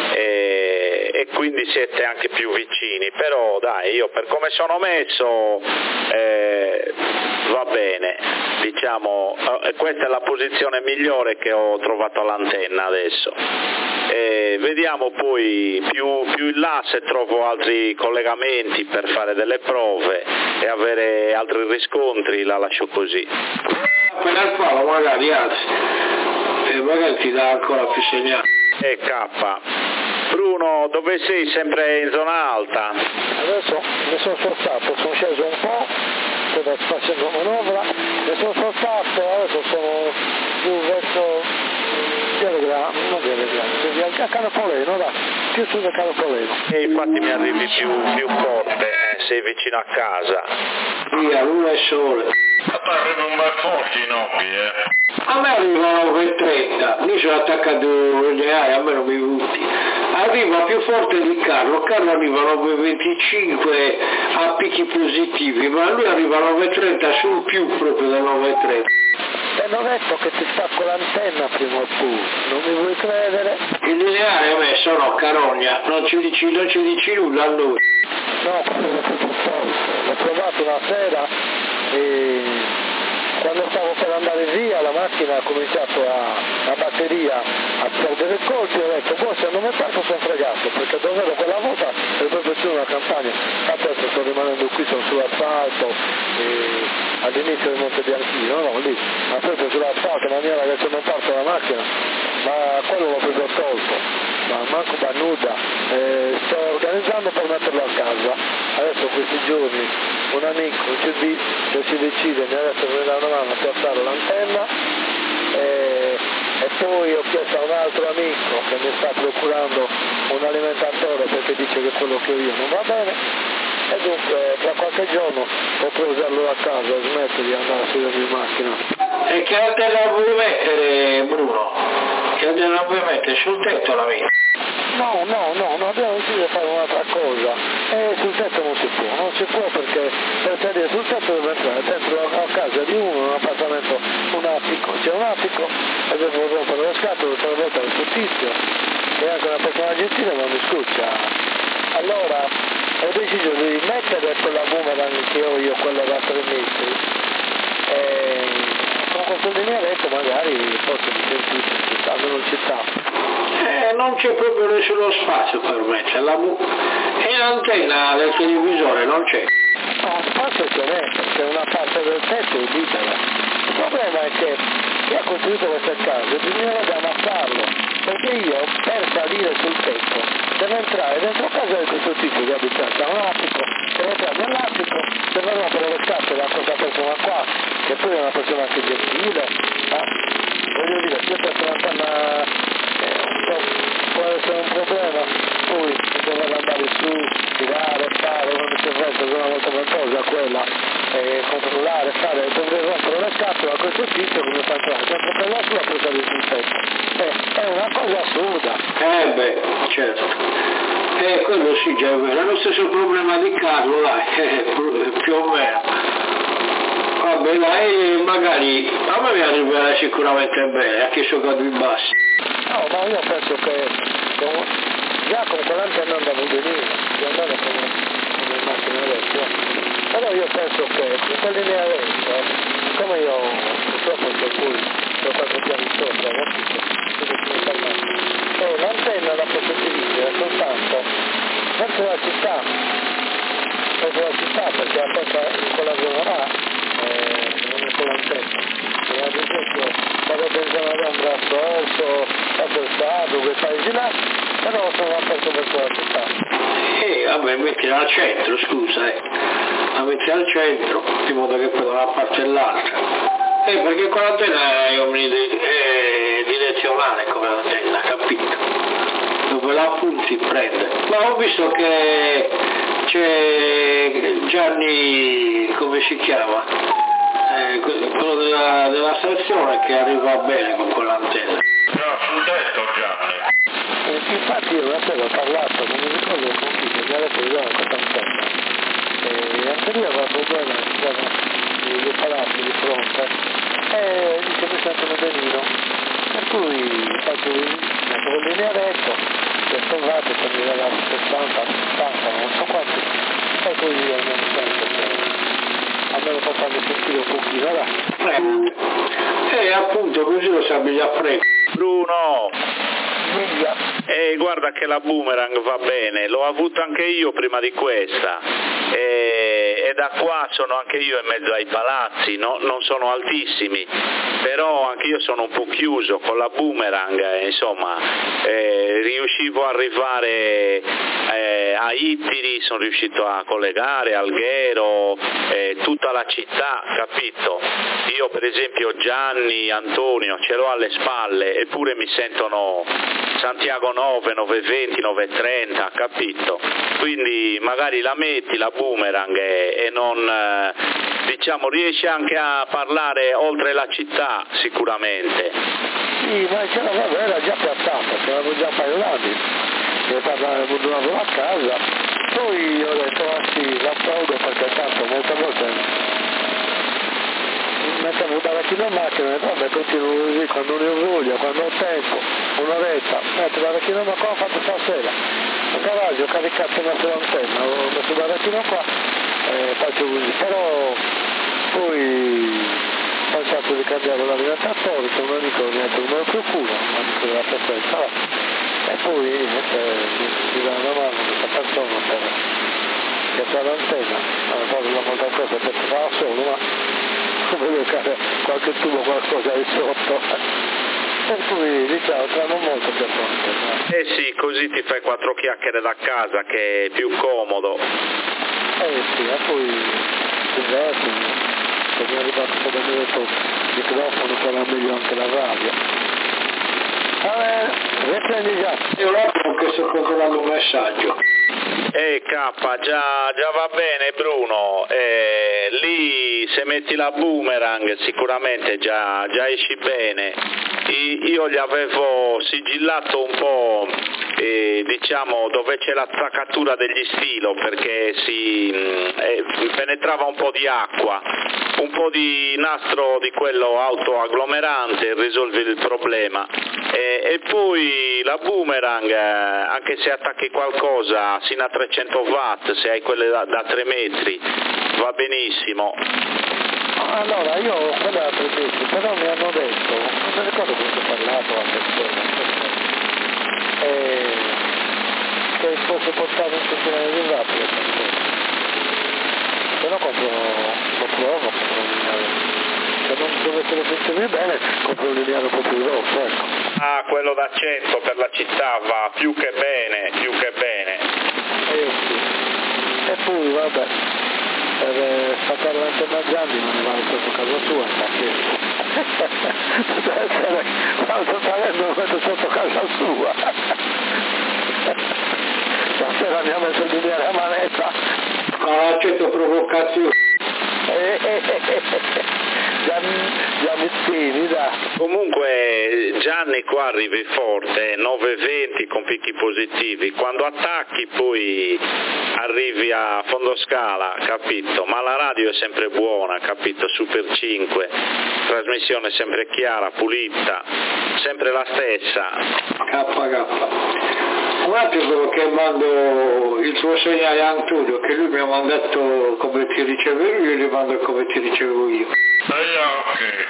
e, e quindi siete anche più vicini, però dai, io per come sono messo eh, va bene, diciamo, eh, questa è la posizione migliore che ho trovato all'antenna adesso. E vediamo poi più, più in là se trovo altri collegamenti per fare delle prove e avere altri riscontri, la lascio così. Appena il palo magari alzi e magari ti dà ancora più segnali. E K. Bruno, dove sei? Sempre in zona alta? Adesso mi sono spostato, sono sceso un po', sto facendo manovra, mi sono spostato, adesso sono più verso Telegram, non Telegram, a Canopoleno, da, più su da Canopoleno. E infatti mi arrivi più, più forte, eh, sei vicino a casa. Via, luna e sole. A te arriva un bel forte in occhi, eh. A me arrivano nove e trenta, lui sono attaccato lineare, a me non mi butti. Arriva più forte di Carlo, Carlo arriva a nove e venticinque a picchi positivi, ma lui arriva a nove e trenta sul più proprio da nove e trenta. Ti hanno detto che ti stacco l'antenna prima o poi, non mi vuoi credere? Il lineare a me sono carogna, non ci dici, non ci dici nulla a lui. No, quello l'ho fatto, l'ho provato una sera e quando stavo per andare via la macchina ha cominciato a, la batteria a perdere colpi e ho detto, boh, se non mi parto sono fregato, perché davvero quella volta è proprio più una campagna, adesso sto rimanendo qui, sono sull'asfalto e all'inizio del Monte Bianchino, no, lì, ma proprio sull'asfalto in maniera che se non parto la macchina, ma quello l'ho proprio tolto, ma manco da nuda, eh, sto organizzando per metterlo a casa, adesso questi giorni un amico, un C D, che si decide mi ha detto che mi dà una mano a piazzare l'antenna e, e poi ho chiesto a un altro amico che mi sta procurando un alimentatore perché dice che quello che ho io non va bene e dunque tra qualche giorno potrò usarlo a casa e smetto di andare a seguire in macchina. E che antenna vuoi mettere, Bruno? Che antenna vuoi mettere? Sul tetto la mia? No, no, no, no, abbiamo deciso di fare un'altra cosa e sul tetto non si può, non si può perché per salire sul tetto deve entrare dentro a casa di uno, un appartamento, un attico, c'è un attico e devo rompere lo scatolo tutte le volte al suo tizio e anche una persona gentile non mi scuccia. Allora ho deciso di mettere quella boomerang che ho io, quella da tre metri e con questo linearetto magari forse mi sentite in città, almeno in città. Eh, non c'è proprio nessuno spazio per mettere la bu- e l'antenna del televisore non c'è. No, spazio ce n'è, perché una parte del tetto è libera. Il problema è che chi ha costruito queste case bisognerebbe ammassarlo, perché io per salire sul tetto devo entrare dentro casa di questo tipo di abitanti, ha un attico, devo entrare nell'attico, devo rompere le scatole a questa persona qua, che poi è una persona anche gentile, ma voglio dire, se io penso un'antenna può essere un problema, poi dover andare su, tirare, fare, quando c'è freddo è una molto ventosa quella, e controllare, fare, dovrei rompere le scatole a questo tizio come fa entrare dentro per la sua per salire sul tetto. Eh, è una cosa assurda. Eh beh, certo. Eh, quello sì, già è vero, è lo stesso problema di Carlo, dai, eh, più o meno. Vabbè, dai, magari a me mi arriverà sicuramente bene, anche se ho caduto in bassi. No, ma io penso che con, già con quell'antenna andavo benissimo, più o meno come, come macchina adesso, però io penso che con quelle linee adesso, come io purtroppo c'ho poi c'ho qualche piano sopra, capito? E l'antenna la posso dirigere soltanto verso la città, verso la città perché la porta in quella zona là eh, non è con l'antenna. E ad esempio sarebbe in zona d'ombra assolto, fatto il stato, quei paesi là, però sono aperto verso la città. Eh, vabbè, mettila al centro, scusa, eh. La metti al centro, in modo che poi da una parte e l'altra. Eh, perché con l'antenna è omnidirezionale come l'antenna, capito? Dove la punti prende. Ma ho visto che c'è Gianni, come si chiama? Eh, quello della, della stazione che arriva bene con quell'antenna. No, sul tetto Gianni. E infatti io una sera ho parlato, non mi ricordo con chi, che mi ha detto di dare questa antenna. e anche lì aveva problemi, dei palazzi di fronte, e dice mi sentono benino, per cui faccio metto con linea retto, per salvate, per mi dava sessanta, settanta, non so quanti, e così almeno sento che almeno può farmi sentire un pochino, là. E appunto così lo sa già prego. Bruno! Via. E guarda che la Boomerang va bene, l'ho avuto anche io prima di questa e, e da qua sono anche io in mezzo ai palazzi, no? Non sono altissimi, però anche io sono un po' chiuso con la Boomerang, eh, insomma eh, riuscivo a arrivare eh, a Ittiri, sono riuscito a collegare Alghero, eh, tutta la città, capito? Io per esempio Gianni, Antonio ce l'ho alle spalle eppure mi sentono Santiago nove, nove venti, nove trenta, capito? Quindi magari la metti la Boomerang e, e non, eh, diciamo, riesci anche a parlare oltre la città sicuramente. Sì, ma ce l'avevo, era già piazzata, ce l'avevo già un paio d'anni, che parlavo a casa, poi ho detto ah sì, la tolgo perché tanto molte volte mettevo da vecchino in macchina e vabbè continuo così quando ne ho voglia, quando ho tempo, un'oretta, metto da vecchino ma qua ho fatto stasera, a garage ho caricato una sola antenna, ho messo da vecchino qua e faccio così, però poi ho pensato di cambiare l'alimentatore, c'è un amico che mi ha detto non più culo, un amico della frequenza, e poi eh, mi, mi dà una mano questa persona per piazzare l'antenna, non so la molta cosa perché fa solo, ma vedo che qualche tubo qualcosa è sotto, per cui diciamo siamo molto piazzati. Eh sì, così ti fai quattro chiacchiere da casa che è più comodo. Eh sì, e poi diverso, se mi è arrivato un po' da detto il microfono sarà meglio anche la radio. Vabbè, riprendi già. Io l'altro che sto controllando un messaggio. Eh K, già, già va bene Bruno, eh, lì se metti la Boomerang sicuramente già, già esci bene. I, io gli avevo sigillato un po', eh, diciamo, dove c'è l'attaccatura degli stilo perché si eh, penetrava un po' di acqua, un po' di nastro di quello autoagglomerante, risolvi il problema. E, e poi la Boomerang, eh, anche se attacchi qualcosa sino a trecento watt, se hai quelle da, da tre metri, va benissimo. Allora, io ho quella da tre metri, però mi hanno detto, non mi ricordo cosa ho parlato a persona, eh, che fosse portare un centinaio di watt le persone. Se no compro, lo provo, compro un lineare. Se non dovessero funzionare bene, compro un lineare un po' più grosso, ecco. Ah, quello da cento per la città va più che bene, più che bene. Eh sì. E poi vabbè, per eh, staccare l'antenna a Gianni non ne vale sotto casa sua, perché deve essere quando salendo lo metto sotto casa sua. Stasera mi ha messo il lineare a manetta. Non accetto provocazioni. Eh, eh, eh, eh. Gianni, da. Comunque Gianni qua arrivi forte, nove venti con picchi positivi, quando attacchi poi arrivi a fondo scala, capito? Ma la radio è sempre buona, capito? Super cinque, trasmissione sempre chiara, pulita, sempre la stessa. K K. Un attimo che mando il suo segnale a Antonio, che lui mi ha mandato come ti ricevo io, io gli mando come ti ricevo io. Eh, ok.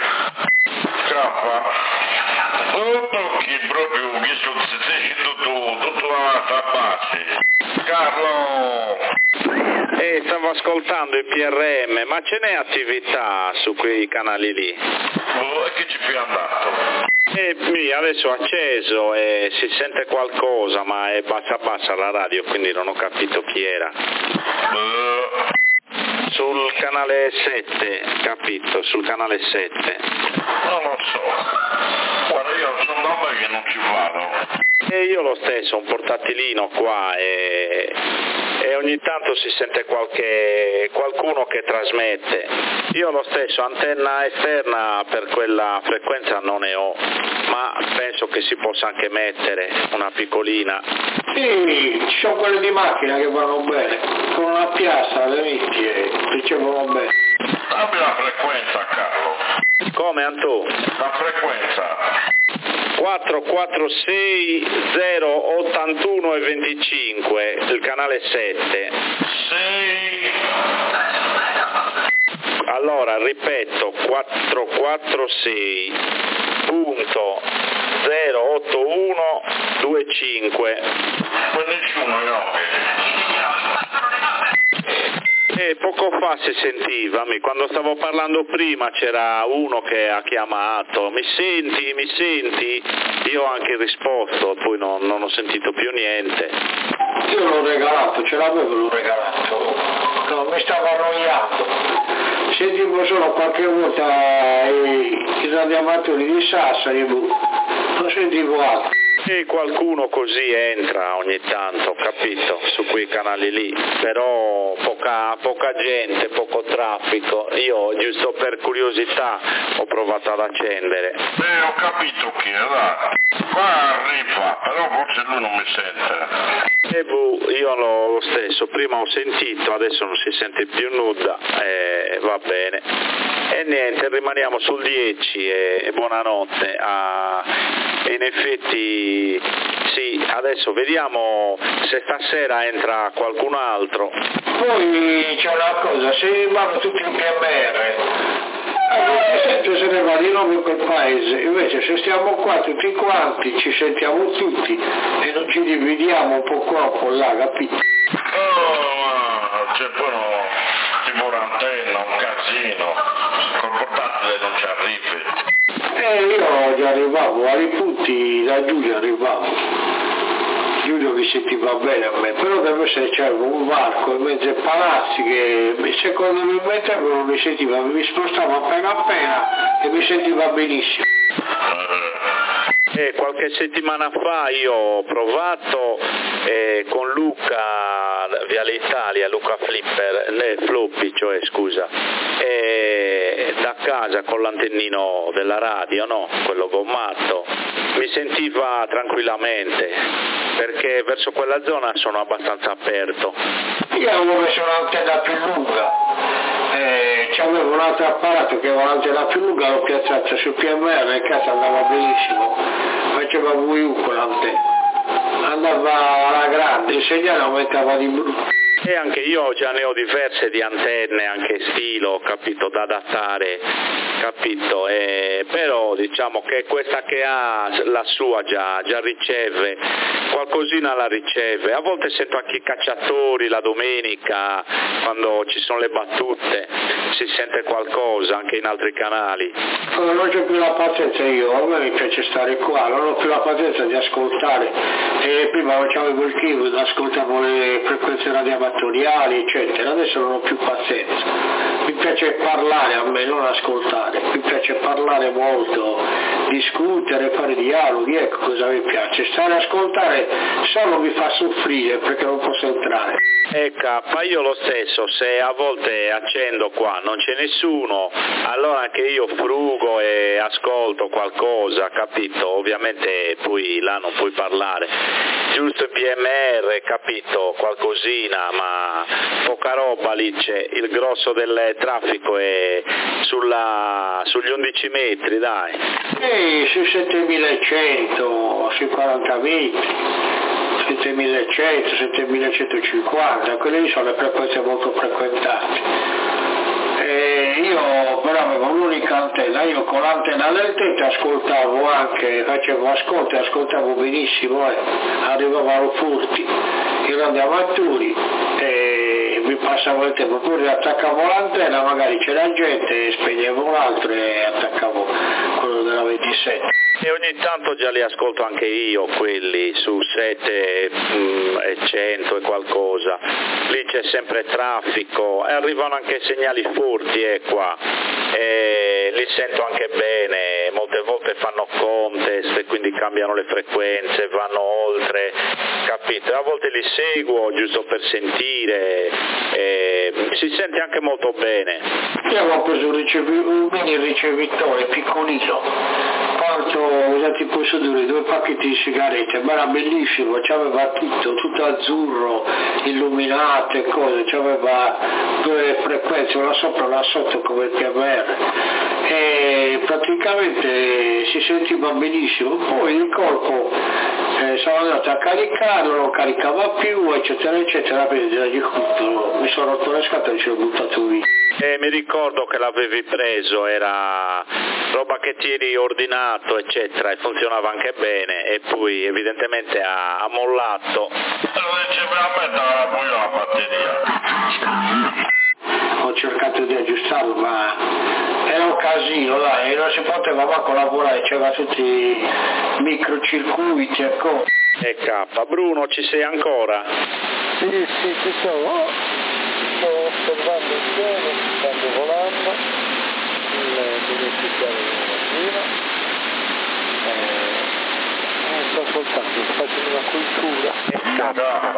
K, tutto che proprio mi sono sentito tutto alla base. Carlo! E stavo ascoltando il P R M, ma ce n'è attività su quei canali lì? Oh, e che ci fai andato? E adesso ho acceso e si sente qualcosa, ma è bassa bassa la radio, quindi non ho capito chi era. Uh. Sul canale sette, capito, sul canale sette. Non lo so. Guarda, io sono da me che non ci vado. E io lo stesso, un portatilino qua e, e ogni tanto si sente qualche, qualcuno che trasmette. Io lo stesso antenna esterna per quella frequenza non ne ho, ma penso che si possa anche mettere una piccolina. Sì, ci sono quelle di macchina che vanno bene, con una piazza le metti e ricevono bene. Dammi la frequenza, Carlo. Come, Antò? La frequenza. quattro quattro sei zero ottantuno e venticinque, il canale sette. sei. Allora, ripeto, quattro quattro sei punto zero otto uno due cinque. Ma nessuno è E poco fa si sentiva, quando stavo parlando prima c'era uno che ha chiamato, mi senti, mi senti? Io ho anche risposto, poi non, non ho sentito più niente. Io l'ho regalato, ce l'avevo, l'ho regalato, no, mi stava annoiando. Sentivo solo qualche volta i, i radioamatori di Sassari, non sentivo altro. E qualcuno così entra ogni tanto, capito, su quei canali lì, però poca, poca gente, poco traffico. Io giusto per curiosità ho provato ad accendere. Beh, ho capito chi è, dai. Qua arriva, però forse lui non mi sente. E boh, io lo stesso, prima ho sentito, adesso non si sente più nulla, e va bene. E niente, rimaniamo sul dieci e, e buonanotte. Ah, in effetti sì, adesso vediamo se stasera entra qualcun altro. Poi c'è una cosa, se vanno tutti in P M R, allora sempre se ne va di nuovo in quel paese, invece se stiamo qua tutti quanti, ci sentiamo tutti e non ci dividiamo un po' qua, un po' là, capito? Oh, c'è poi no, tipo un'antenna, un casino, col portatile non ci arrivi. Eh, io già arrivavo, ai punti da Giulio arrivavo. Giulio mi sentiva bene a me, però deve essere c'era un varco in mezzo ai palazzi che secondo me non mi sentiva, mi spostavo appena appena e mi sentiva benissimo. Eh, qualche settimana fa io ho provato eh, con Luca Viale Italia, Luca Flipper, eh, Floppy, cioè scusa, eh, da casa con l'antennino della radio, no, quello gommato, mi sentiva tranquillamente, perché verso quella zona sono abbastanza aperto. Io avevo messo un'antenna più lunga, eh, c'avevo un altro apparato che aveva un'antenna più lunga, l'ho piazzata sul P M R e casa andava benissimo, faceva V U con l'antenna, andava alla grande, il segnale aumentava di brutto. E anche io già ne ho diverse di antenne, anche stilo, capito, da adattare, capito, e però diciamo che questa che ha la sua già, già riceve, qualcosina la riceve, a volte sento anche i cacciatori la domenica, quando ci sono le battute, si sente qualcosa anche in altri canali. Non ho più la pazienza io, a me mi piace stare qua, non ho più la pazienza di ascoltare, e prima facevo il kibo, ascoltavo le frequenze radioamatoriali, eccetera, adesso non ho più pazienza, mi piace parlare a me, non ascoltare, mi piace parlare molto, discutere, fare dialoghi, ecco cosa mi piace, stare a ascoltare solo mi fa soffrire perché non posso entrare. E K, io lo stesso, se a volte accendo qua non c'è nessuno, allora anche io frugo e ascolto qualcosa, capito? Ovviamente poi là non puoi parlare, giusto il P M R, capito? Qualcosina, ma poca roba lì c'è, il grosso del traffico è sulla, sugli undici metri, dai. E sui settemilacento, sui quaranta metri. settemilacento, settemilacentocinquanta, quelle lì sono le frequenze molto frequentate. E io però avevo un'unica antenna, io con l'antenna del tetto ascoltavo anche, facevo ascolto e ascoltavo benissimo, eh. Arrivavano furti, i radioamatori e mi passavo il tempo, pure attaccavo l'antenna, magari c'era gente, spegnevo l'altro e attaccavo quello della ventisette. E ogni tanto già li ascolto anche io, quelli su sette e cento e qualcosa, lì c'è sempre traffico e arrivano anche segnali furti eh, qua, e li sento anche bene, molte volte fanno contest e quindi cambiano le frequenze, vanno oltre, capito? E a volte li seguo giusto per sentire, e si sente anche molto bene. Io avevo preso un, ricevi- un mini ricevitore piccolino, quanto, cosa ti posso dire, due pacchetti di sigarette, ma era bellissimo, c'aveva tutto, tutto azzurro, illuminato e cose, c'aveva due frequenze, una sopra e una sotto come il P M R, e praticamente si sentiva benissimo. Poi il corpo eh, sono andato a caricarlo, non caricava più, eccetera eccetera, mi sono rotto le scatole e ci ho buttato via. Eh, mi ricordo che l'avevi preso, era roba che ti eri ordinato eccetera e funzionava anche bene, e poi evidentemente ha, ha mollato. Lo diceva a me dalla poi la batteria. Ho cercato di aggiustarlo, ma era un casino, dai, non si poteva manco lavorare, c'era tutti i microcircuiti e cose. E K, Bruno, ci sei ancora? Sì, sì, ci sono. Sto osservando il cielo, stanno volando, il beneficiario della mattina, eh, sto ascoltando, sto facendo una cultura. Già,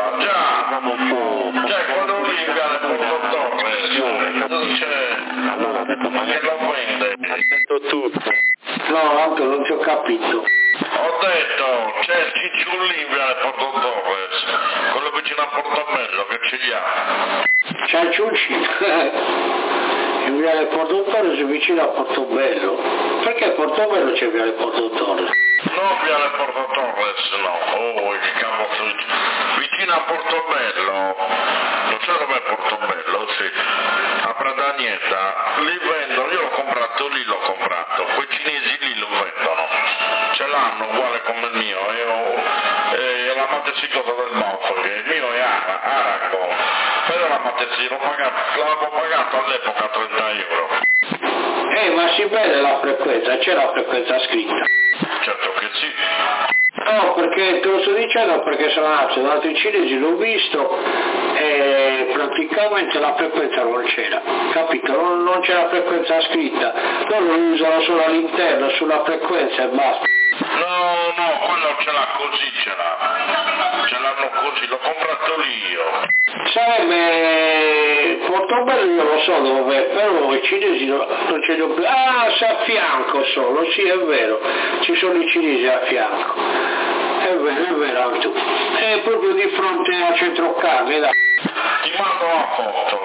già, cioè quando lì viene Porto Torres, non c'è, Allora ho detto, ma che lo vende. Sento tutto. No, Anto, non ti ho capito. Ho detto, c'è il Cicciullì in viale Porto Torres, quello vicino a Portobello, che ce li ha. C'è il Ciucci, in viale Porto Torres vicino a Portobello. Perché a Portobello c'è viale Porto Torres? No, viale Porto Torres, no. Oh, che cavolo, vicino a Portobello, non so dov'è Portobello, sì, a Pradanieta, lì vendono, io l'ho comprato lì, l'ho comprato, quei cinesi lì lo vendono, ce l'hanno uguale come il mio, io, eh, è la matessicosa del Moffo, che il mio è Ara, Aragon, però la matessina l'ho pagato, l'avevo pagato all'epoca trenta euro. Eh, ma si vede la frequenza, c'è la frequenza scritta. Certo che sì. No, perché te lo sto dicendo perché sono andato, sono andato in cinesi, l'ho visto e praticamente la frequenza non c'era, capito? Non, non c'è la frequenza scritta, loro lo usano solo all'interno, sulla frequenza e basta. No, no, quello ce l'ha così, ce l'ha. Ce l'hanno così, l'ho comprato lì io. Sarebbe Portobello, io lo so dove, però i cinesi no, non ce li ho più. Ah, se a fianco solo, sì è vero, ci sono i cinesi a fianco. È vero, è vero anche tu. È proprio di fronte a Centrocarne, dai. Ti mando la foto.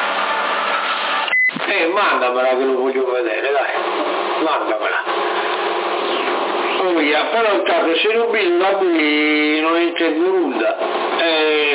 Eh, mandamela che lo voglio vedere, dai. Mandamela. Oh, via, però intanto se rubi da qui non intendo nulla. Eh,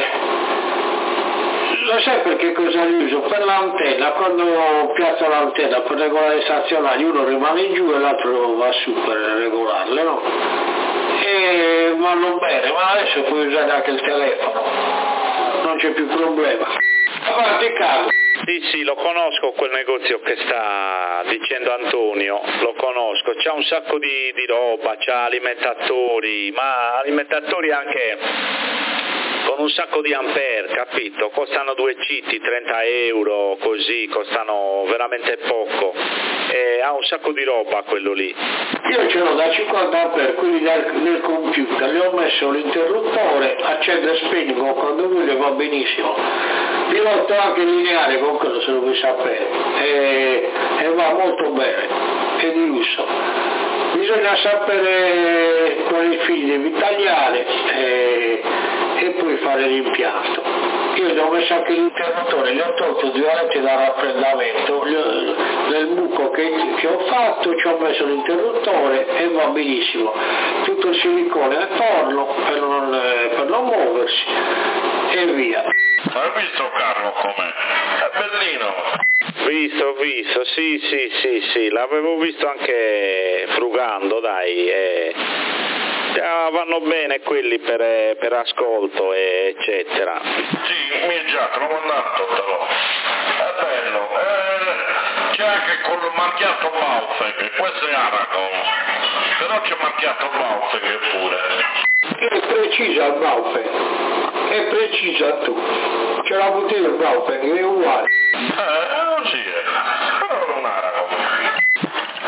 lo sai perché cosa li uso? Per l'antenna, quando piazzo l'antenna per regolare i stazionari, uno rimane giù e l'altro va su per regolarle, no? E vanno bene, ma adesso puoi usare anche il telefono, non c'è più problema. Avanti Carlo. Sì, sì, lo conosco quel negozio che sta dicendo Antonio, lo conosco, c'ha un sacco di, di roba, c'ha alimentatori, ma alimentatori anche con un sacco di ampere, capito? Costano due citi, trenta euro, così, costano veramente poco, e ha un sacco di roba quello lì. Io ce l'ho da cinquanta ampere, quindi nel, nel computer, le ho messo l'interruttore, accendo e spengo quando voglio, va benissimo. Pilotto anche lineare, con quello se lo vuoi sapere, e, e va molto bene, è di lusso. Bisogna sapere con i fili devi tagliare e, e poi fare l'impianto. Io gli ho messo anche l'interruttore, gli ho tolto due alette da raffreddamento, nel buco che, che ho fatto ci ho messo l'interruttore e va benissimo. Tutto il silicone attorno per non, per non muoversi e via. Hai visto Carlo com'è? È bellino. Visto, visto, sì, sì, sì, sì, l'avevo visto anche frugando, dai, e... ah, vanno bene quelli per, per ascolto, eccetera. Sì, mi già, te l'ho mandato, però. È bello. Eh, c'è anche col marchiato Baufeng, questo è Aragon, però c'è marchiato Baufeng pure. È precisa il Baufeng, è precisa tu. C'è la bottiglia del Baufeng, è uguale. Eh, non sì, è. Però non Aragon.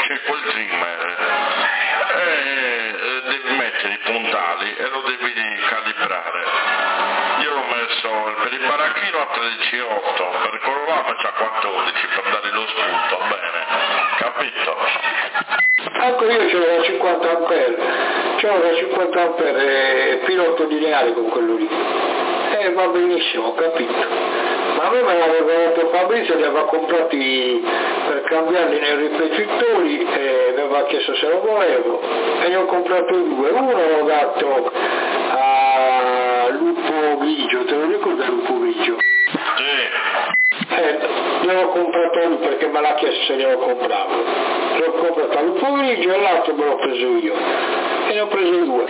c'è quel trimmer e, e devi mettere i puntali e lo devi calibrare. Io l'ho messo per il baracchino a tredici virgola otto, per quello là faccio a quattordici per dare lo spunto, bene, capito? Ecco, io ce l'ho da cinquanta ampere, ce l'ho da cinquanta ampere e pilota lineare con quello lì. E va benissimo, capito? Ma a me me l'aveva detto Fabrizio, li aveva comprati per cambiarli nei ripetitori e mi aveva chiesto se lo volevo e ne ho comprato due. Uno l'ho dato a Lupo Grigio, te lo ricordi Lupo Grigio? Sì. Eh, gliel'ho comprato lui perché me l'ha chiesto se glielo compravo. L'ho comprato a Lupo Grigio e l'altro me l'ho preso io. E ne ho preso due.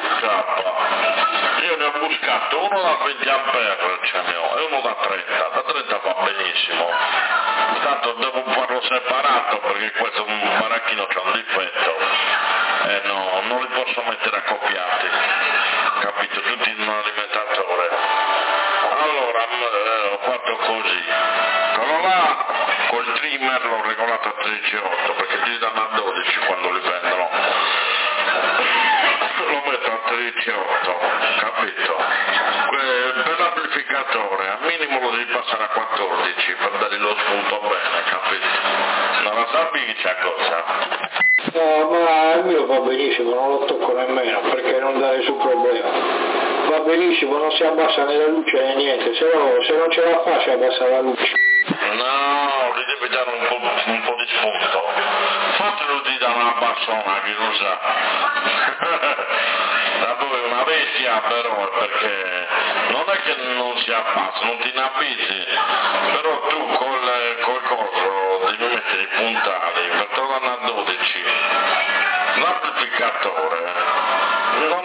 Io ne ho buscato uno da venti ampere ce ne ho e uno da trenta, da trenta va benissimo, tanto devo farlo separato perché questo un baracchino c'ha un difetto e no, non li posso mettere accoppiati, capito, tutti in un alimentatore. Allora eh, ho fatto così, quello là col trimmer l'ho regolato a tredici virgola otto perché ti danno a dodici quando li vendono, lo metto a tredici virgola otto, capito? Per l'amplificatore al minimo lo devi passare a quattordici per dare lo spunto bene, capito? Non la sapevi c'è cosa? No, ma il mio va benissimo, non lo tocco nemmeno perché non dà nessun problema. Va benissimo, non si abbassa né la luce né niente, se, no, se non ce la fa si abbassa la luce. No, gli devi dare un po', un po' di spunto. Fatelo di da una persona che lo sa. Da voi è una bestia però, perché non è che non si abbassa, non ti inabiti, però tu col, col coso devi mettere i puntali per tornare a dodici. L'amplificatore non,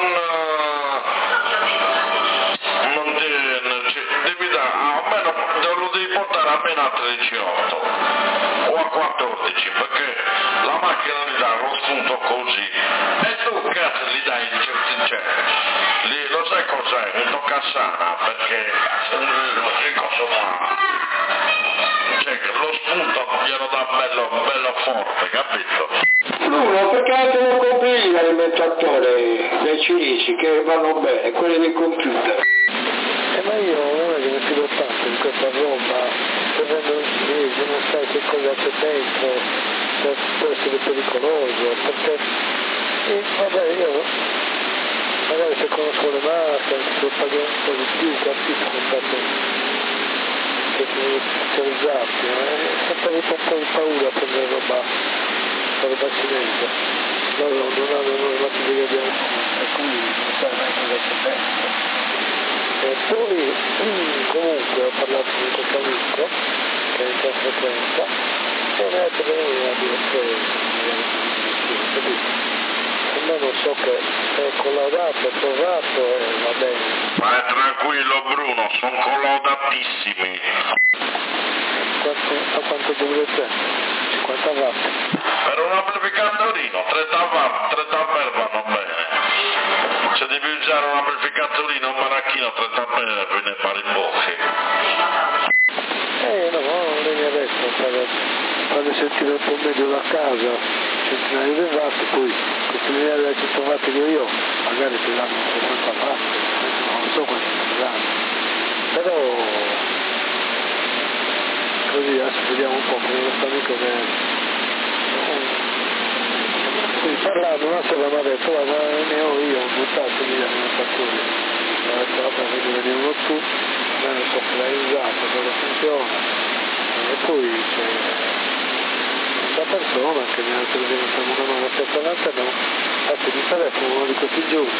non ti, cioè, devi dare, almeno lo devi portare almeno a tredici virgola otto o a quattordici perché la macchina gli dà lo spunto così e tu cazzo gli dai in certi cioè, lì, lo sai cos'è? Un toccasana perché che cosa fa? Cioè lo spunto glielo dà bello, bello forte, capito? L'uno perché anche non compri l'alimentatore dei cinesi che vanno bene, quelli dei computer. Eh, ma io non è che mi fido tanto di questa roba, se vendono in cinese non sai che cosa c'è dentro, può essere pericoloso, perché eh, vabbè io magari se conosco le marche lo paghi un po' di più, capito, non fate che sono specializzati, eh, sempre avuto un po' di paura a prendere roba, roba cinese, loro non hanno normative che abbiamo e quindi non sai mai cosa c'è dentro. E poi comunque ho parlato con questo amico che è in frequenza e mi ha detto che lui a dire che a me non so che è collaudato, è provato e va bene. Ma è tranquillo Bruno, sono collaudatissimi. Quanto, a quanto dovete? cinquanta watt? Per un amplificatorino trenta watt, trenta ampere vanno bene. Se devi usare un amplificatorino, un baracchino trenta ampere ne pari pochi. Eh no, non devi adesso fare, fare sentire un po' meglio la casa, centinaia di watt, poi questi lineari da cento watt che io magari ti danno sessanta watt, non so quanti ti danno, però così adesso vediamo un po' come questo amico che quindi parlando una sera mi ha detto guarda ne ho io ho buttato gli alimentatori, mi ha detto vabbè vedi venivano tu, a me non so se l'hai usato, cosa funziona e poi c'è questa persona che mi ha detto che siamo una mano aperta all'antenna, infatti di telefono uno di questi giorni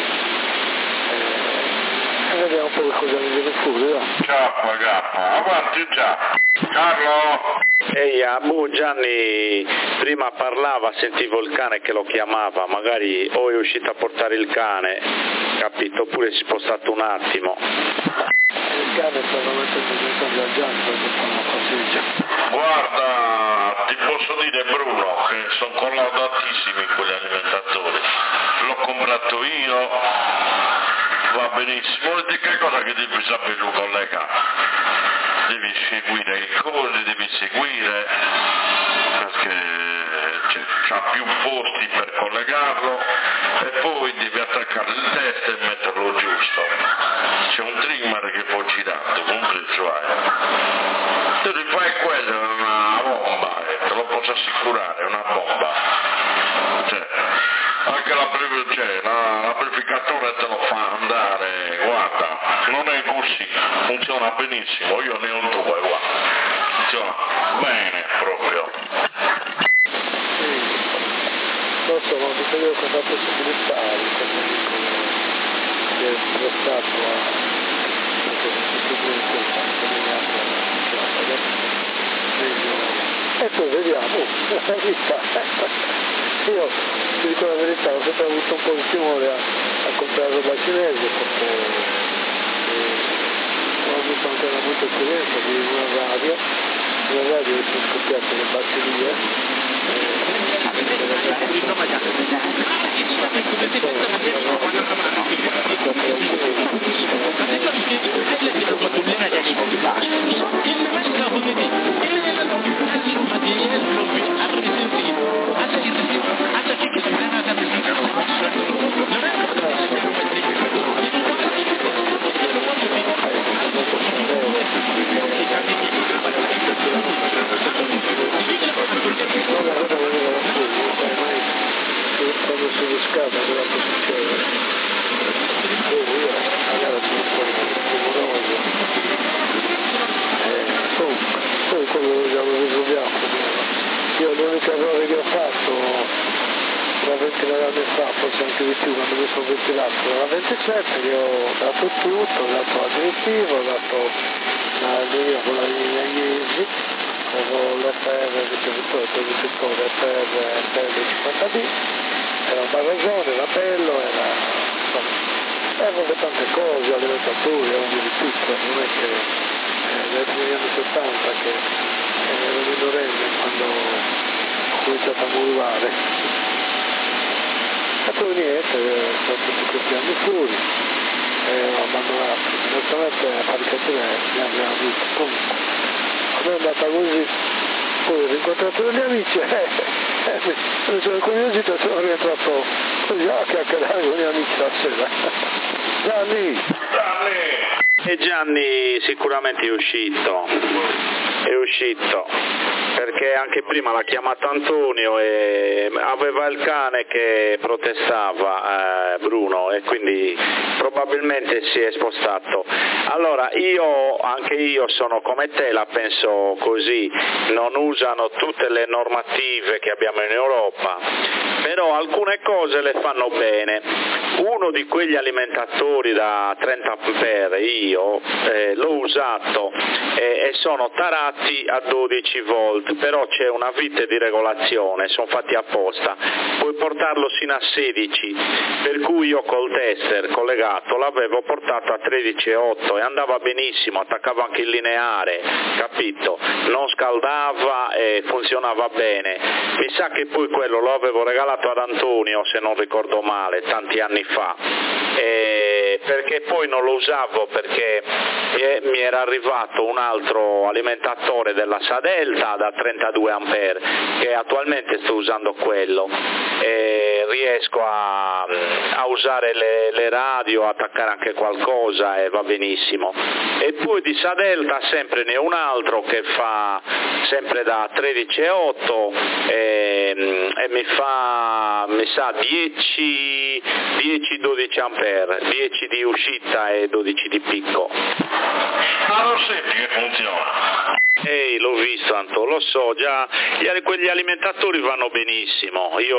e vediamo un po' che cosa mi viene fuori, dai. Ciao Gappa, avanti già. Carlo! Ehi, Abu Gianni prima parlava, sentivo il cane che lo chiamava, magari o è uscito a portare il cane, capito, oppure si è spostato un attimo. Il cane stava mettendo dentro viaggiando perché fa una passeggia. Guarda, ti posso dire Bruno che sono collaudatissimi quegli alimentatori, l'ho comprato io, va benissimo, e di che cosa che devi sapere tu collega? Devi seguire i corsi, devi seguire, perché c'ha posti per collegarlo e poi devi attaccare il test e metterlo giusto. C'è un trimmer che può girare, compreso hai. Tu ti fai quello, è una bomba, e te lo posso assicurare, è una bomba. Cioè, anche la, cioè, la, l'amplificatore te lo fa andare, guarda, non è così, funziona benissimo, io ne ho due, guarda, funziona bene proprio. Non so, ma mi vedo con la possibilità di questo amico che è stressato a e poi vediamo, la vita. Io ti dico la verità, ho sempre avuto un po' di timore a, a comprare roba cinese perché eh, ho avuto anche una brutta esperienza di una radio, una radio che sono scoppiate le batterie. Quando si riscalda cosa può succedere? Oh, io ragazzi un po' timoroso. Eh, comunque, poi quello già lo risolviamo. Io l'unico errore che ho fatto una ventina d'anni fa, forse anche di più, quando mi sono ventilato la ventisette, che ho dato tutto, ho dato la direttiva, ho dato la linea con la linea Iesi, avevo l'F R, ricevitore, poi ricevitore F R, F R cinquanta D, era un barragone, era bello, era, insomma, erano tante cose, alimentatori, erano di piccolo, non è che eh, negli anni settanta che eh, ero minorenne quando ho cominciato a modulare. E poi niente, sono tutti questi anni fuori, e ho abbandonato, onestamente a caricatura mi aveva avuto, comunque, quando è andata così, poi ho rincontrato degli amici e eh, eh, mi sono incuriosito e sono rientrato così a chiacchierare con gli amici la sera. Gianni! Gianni! E Gianni sicuramente è uscito, è uscito, perché anche prima l'ha chiamato Antonio e aveva il cane che protestava, eh, Bruno, e quindi probabilmente si è spostato. Allora io, anche io sono come te, la penso così, non usano tutte le normative che abbiamo in Europa, però alcune cose le fanno bene. Uno di quegli alimentatori da trenta ampere io eh, l'ho usato eh, e sono tarati a dodici volt, però c'è una vite di regolazione, sono fatti apposta, puoi portarlo sino a sedici, per cui io col tester collegato l'avevo portato a tredici virgola otto e andava benissimo, attaccava anche il lineare, capito? Non scaldava e funzionava bene. Mi sa che poi quello lo avevo regalato ad Antonio, se non ricordo male, tanti anni fa, e perché poi non lo usavo perché mi era arrivato un altro alimentatore della Sadelta da trentadue ampere che attualmente sto usando quello e riesco a, a usare le, le radio, attaccare anche qualcosa e va benissimo. E poi di Sadelta sempre ne ho un altro che fa sempre da tredici virgola otto e, e mi fa mi sa dieci dodici ampere, dieci di uscita e dodici di picco. Ah, lo senti che funziona? Ehi, l'ho visto Anto, lo so, già gli, quegli alimentatori vanno benissimo, io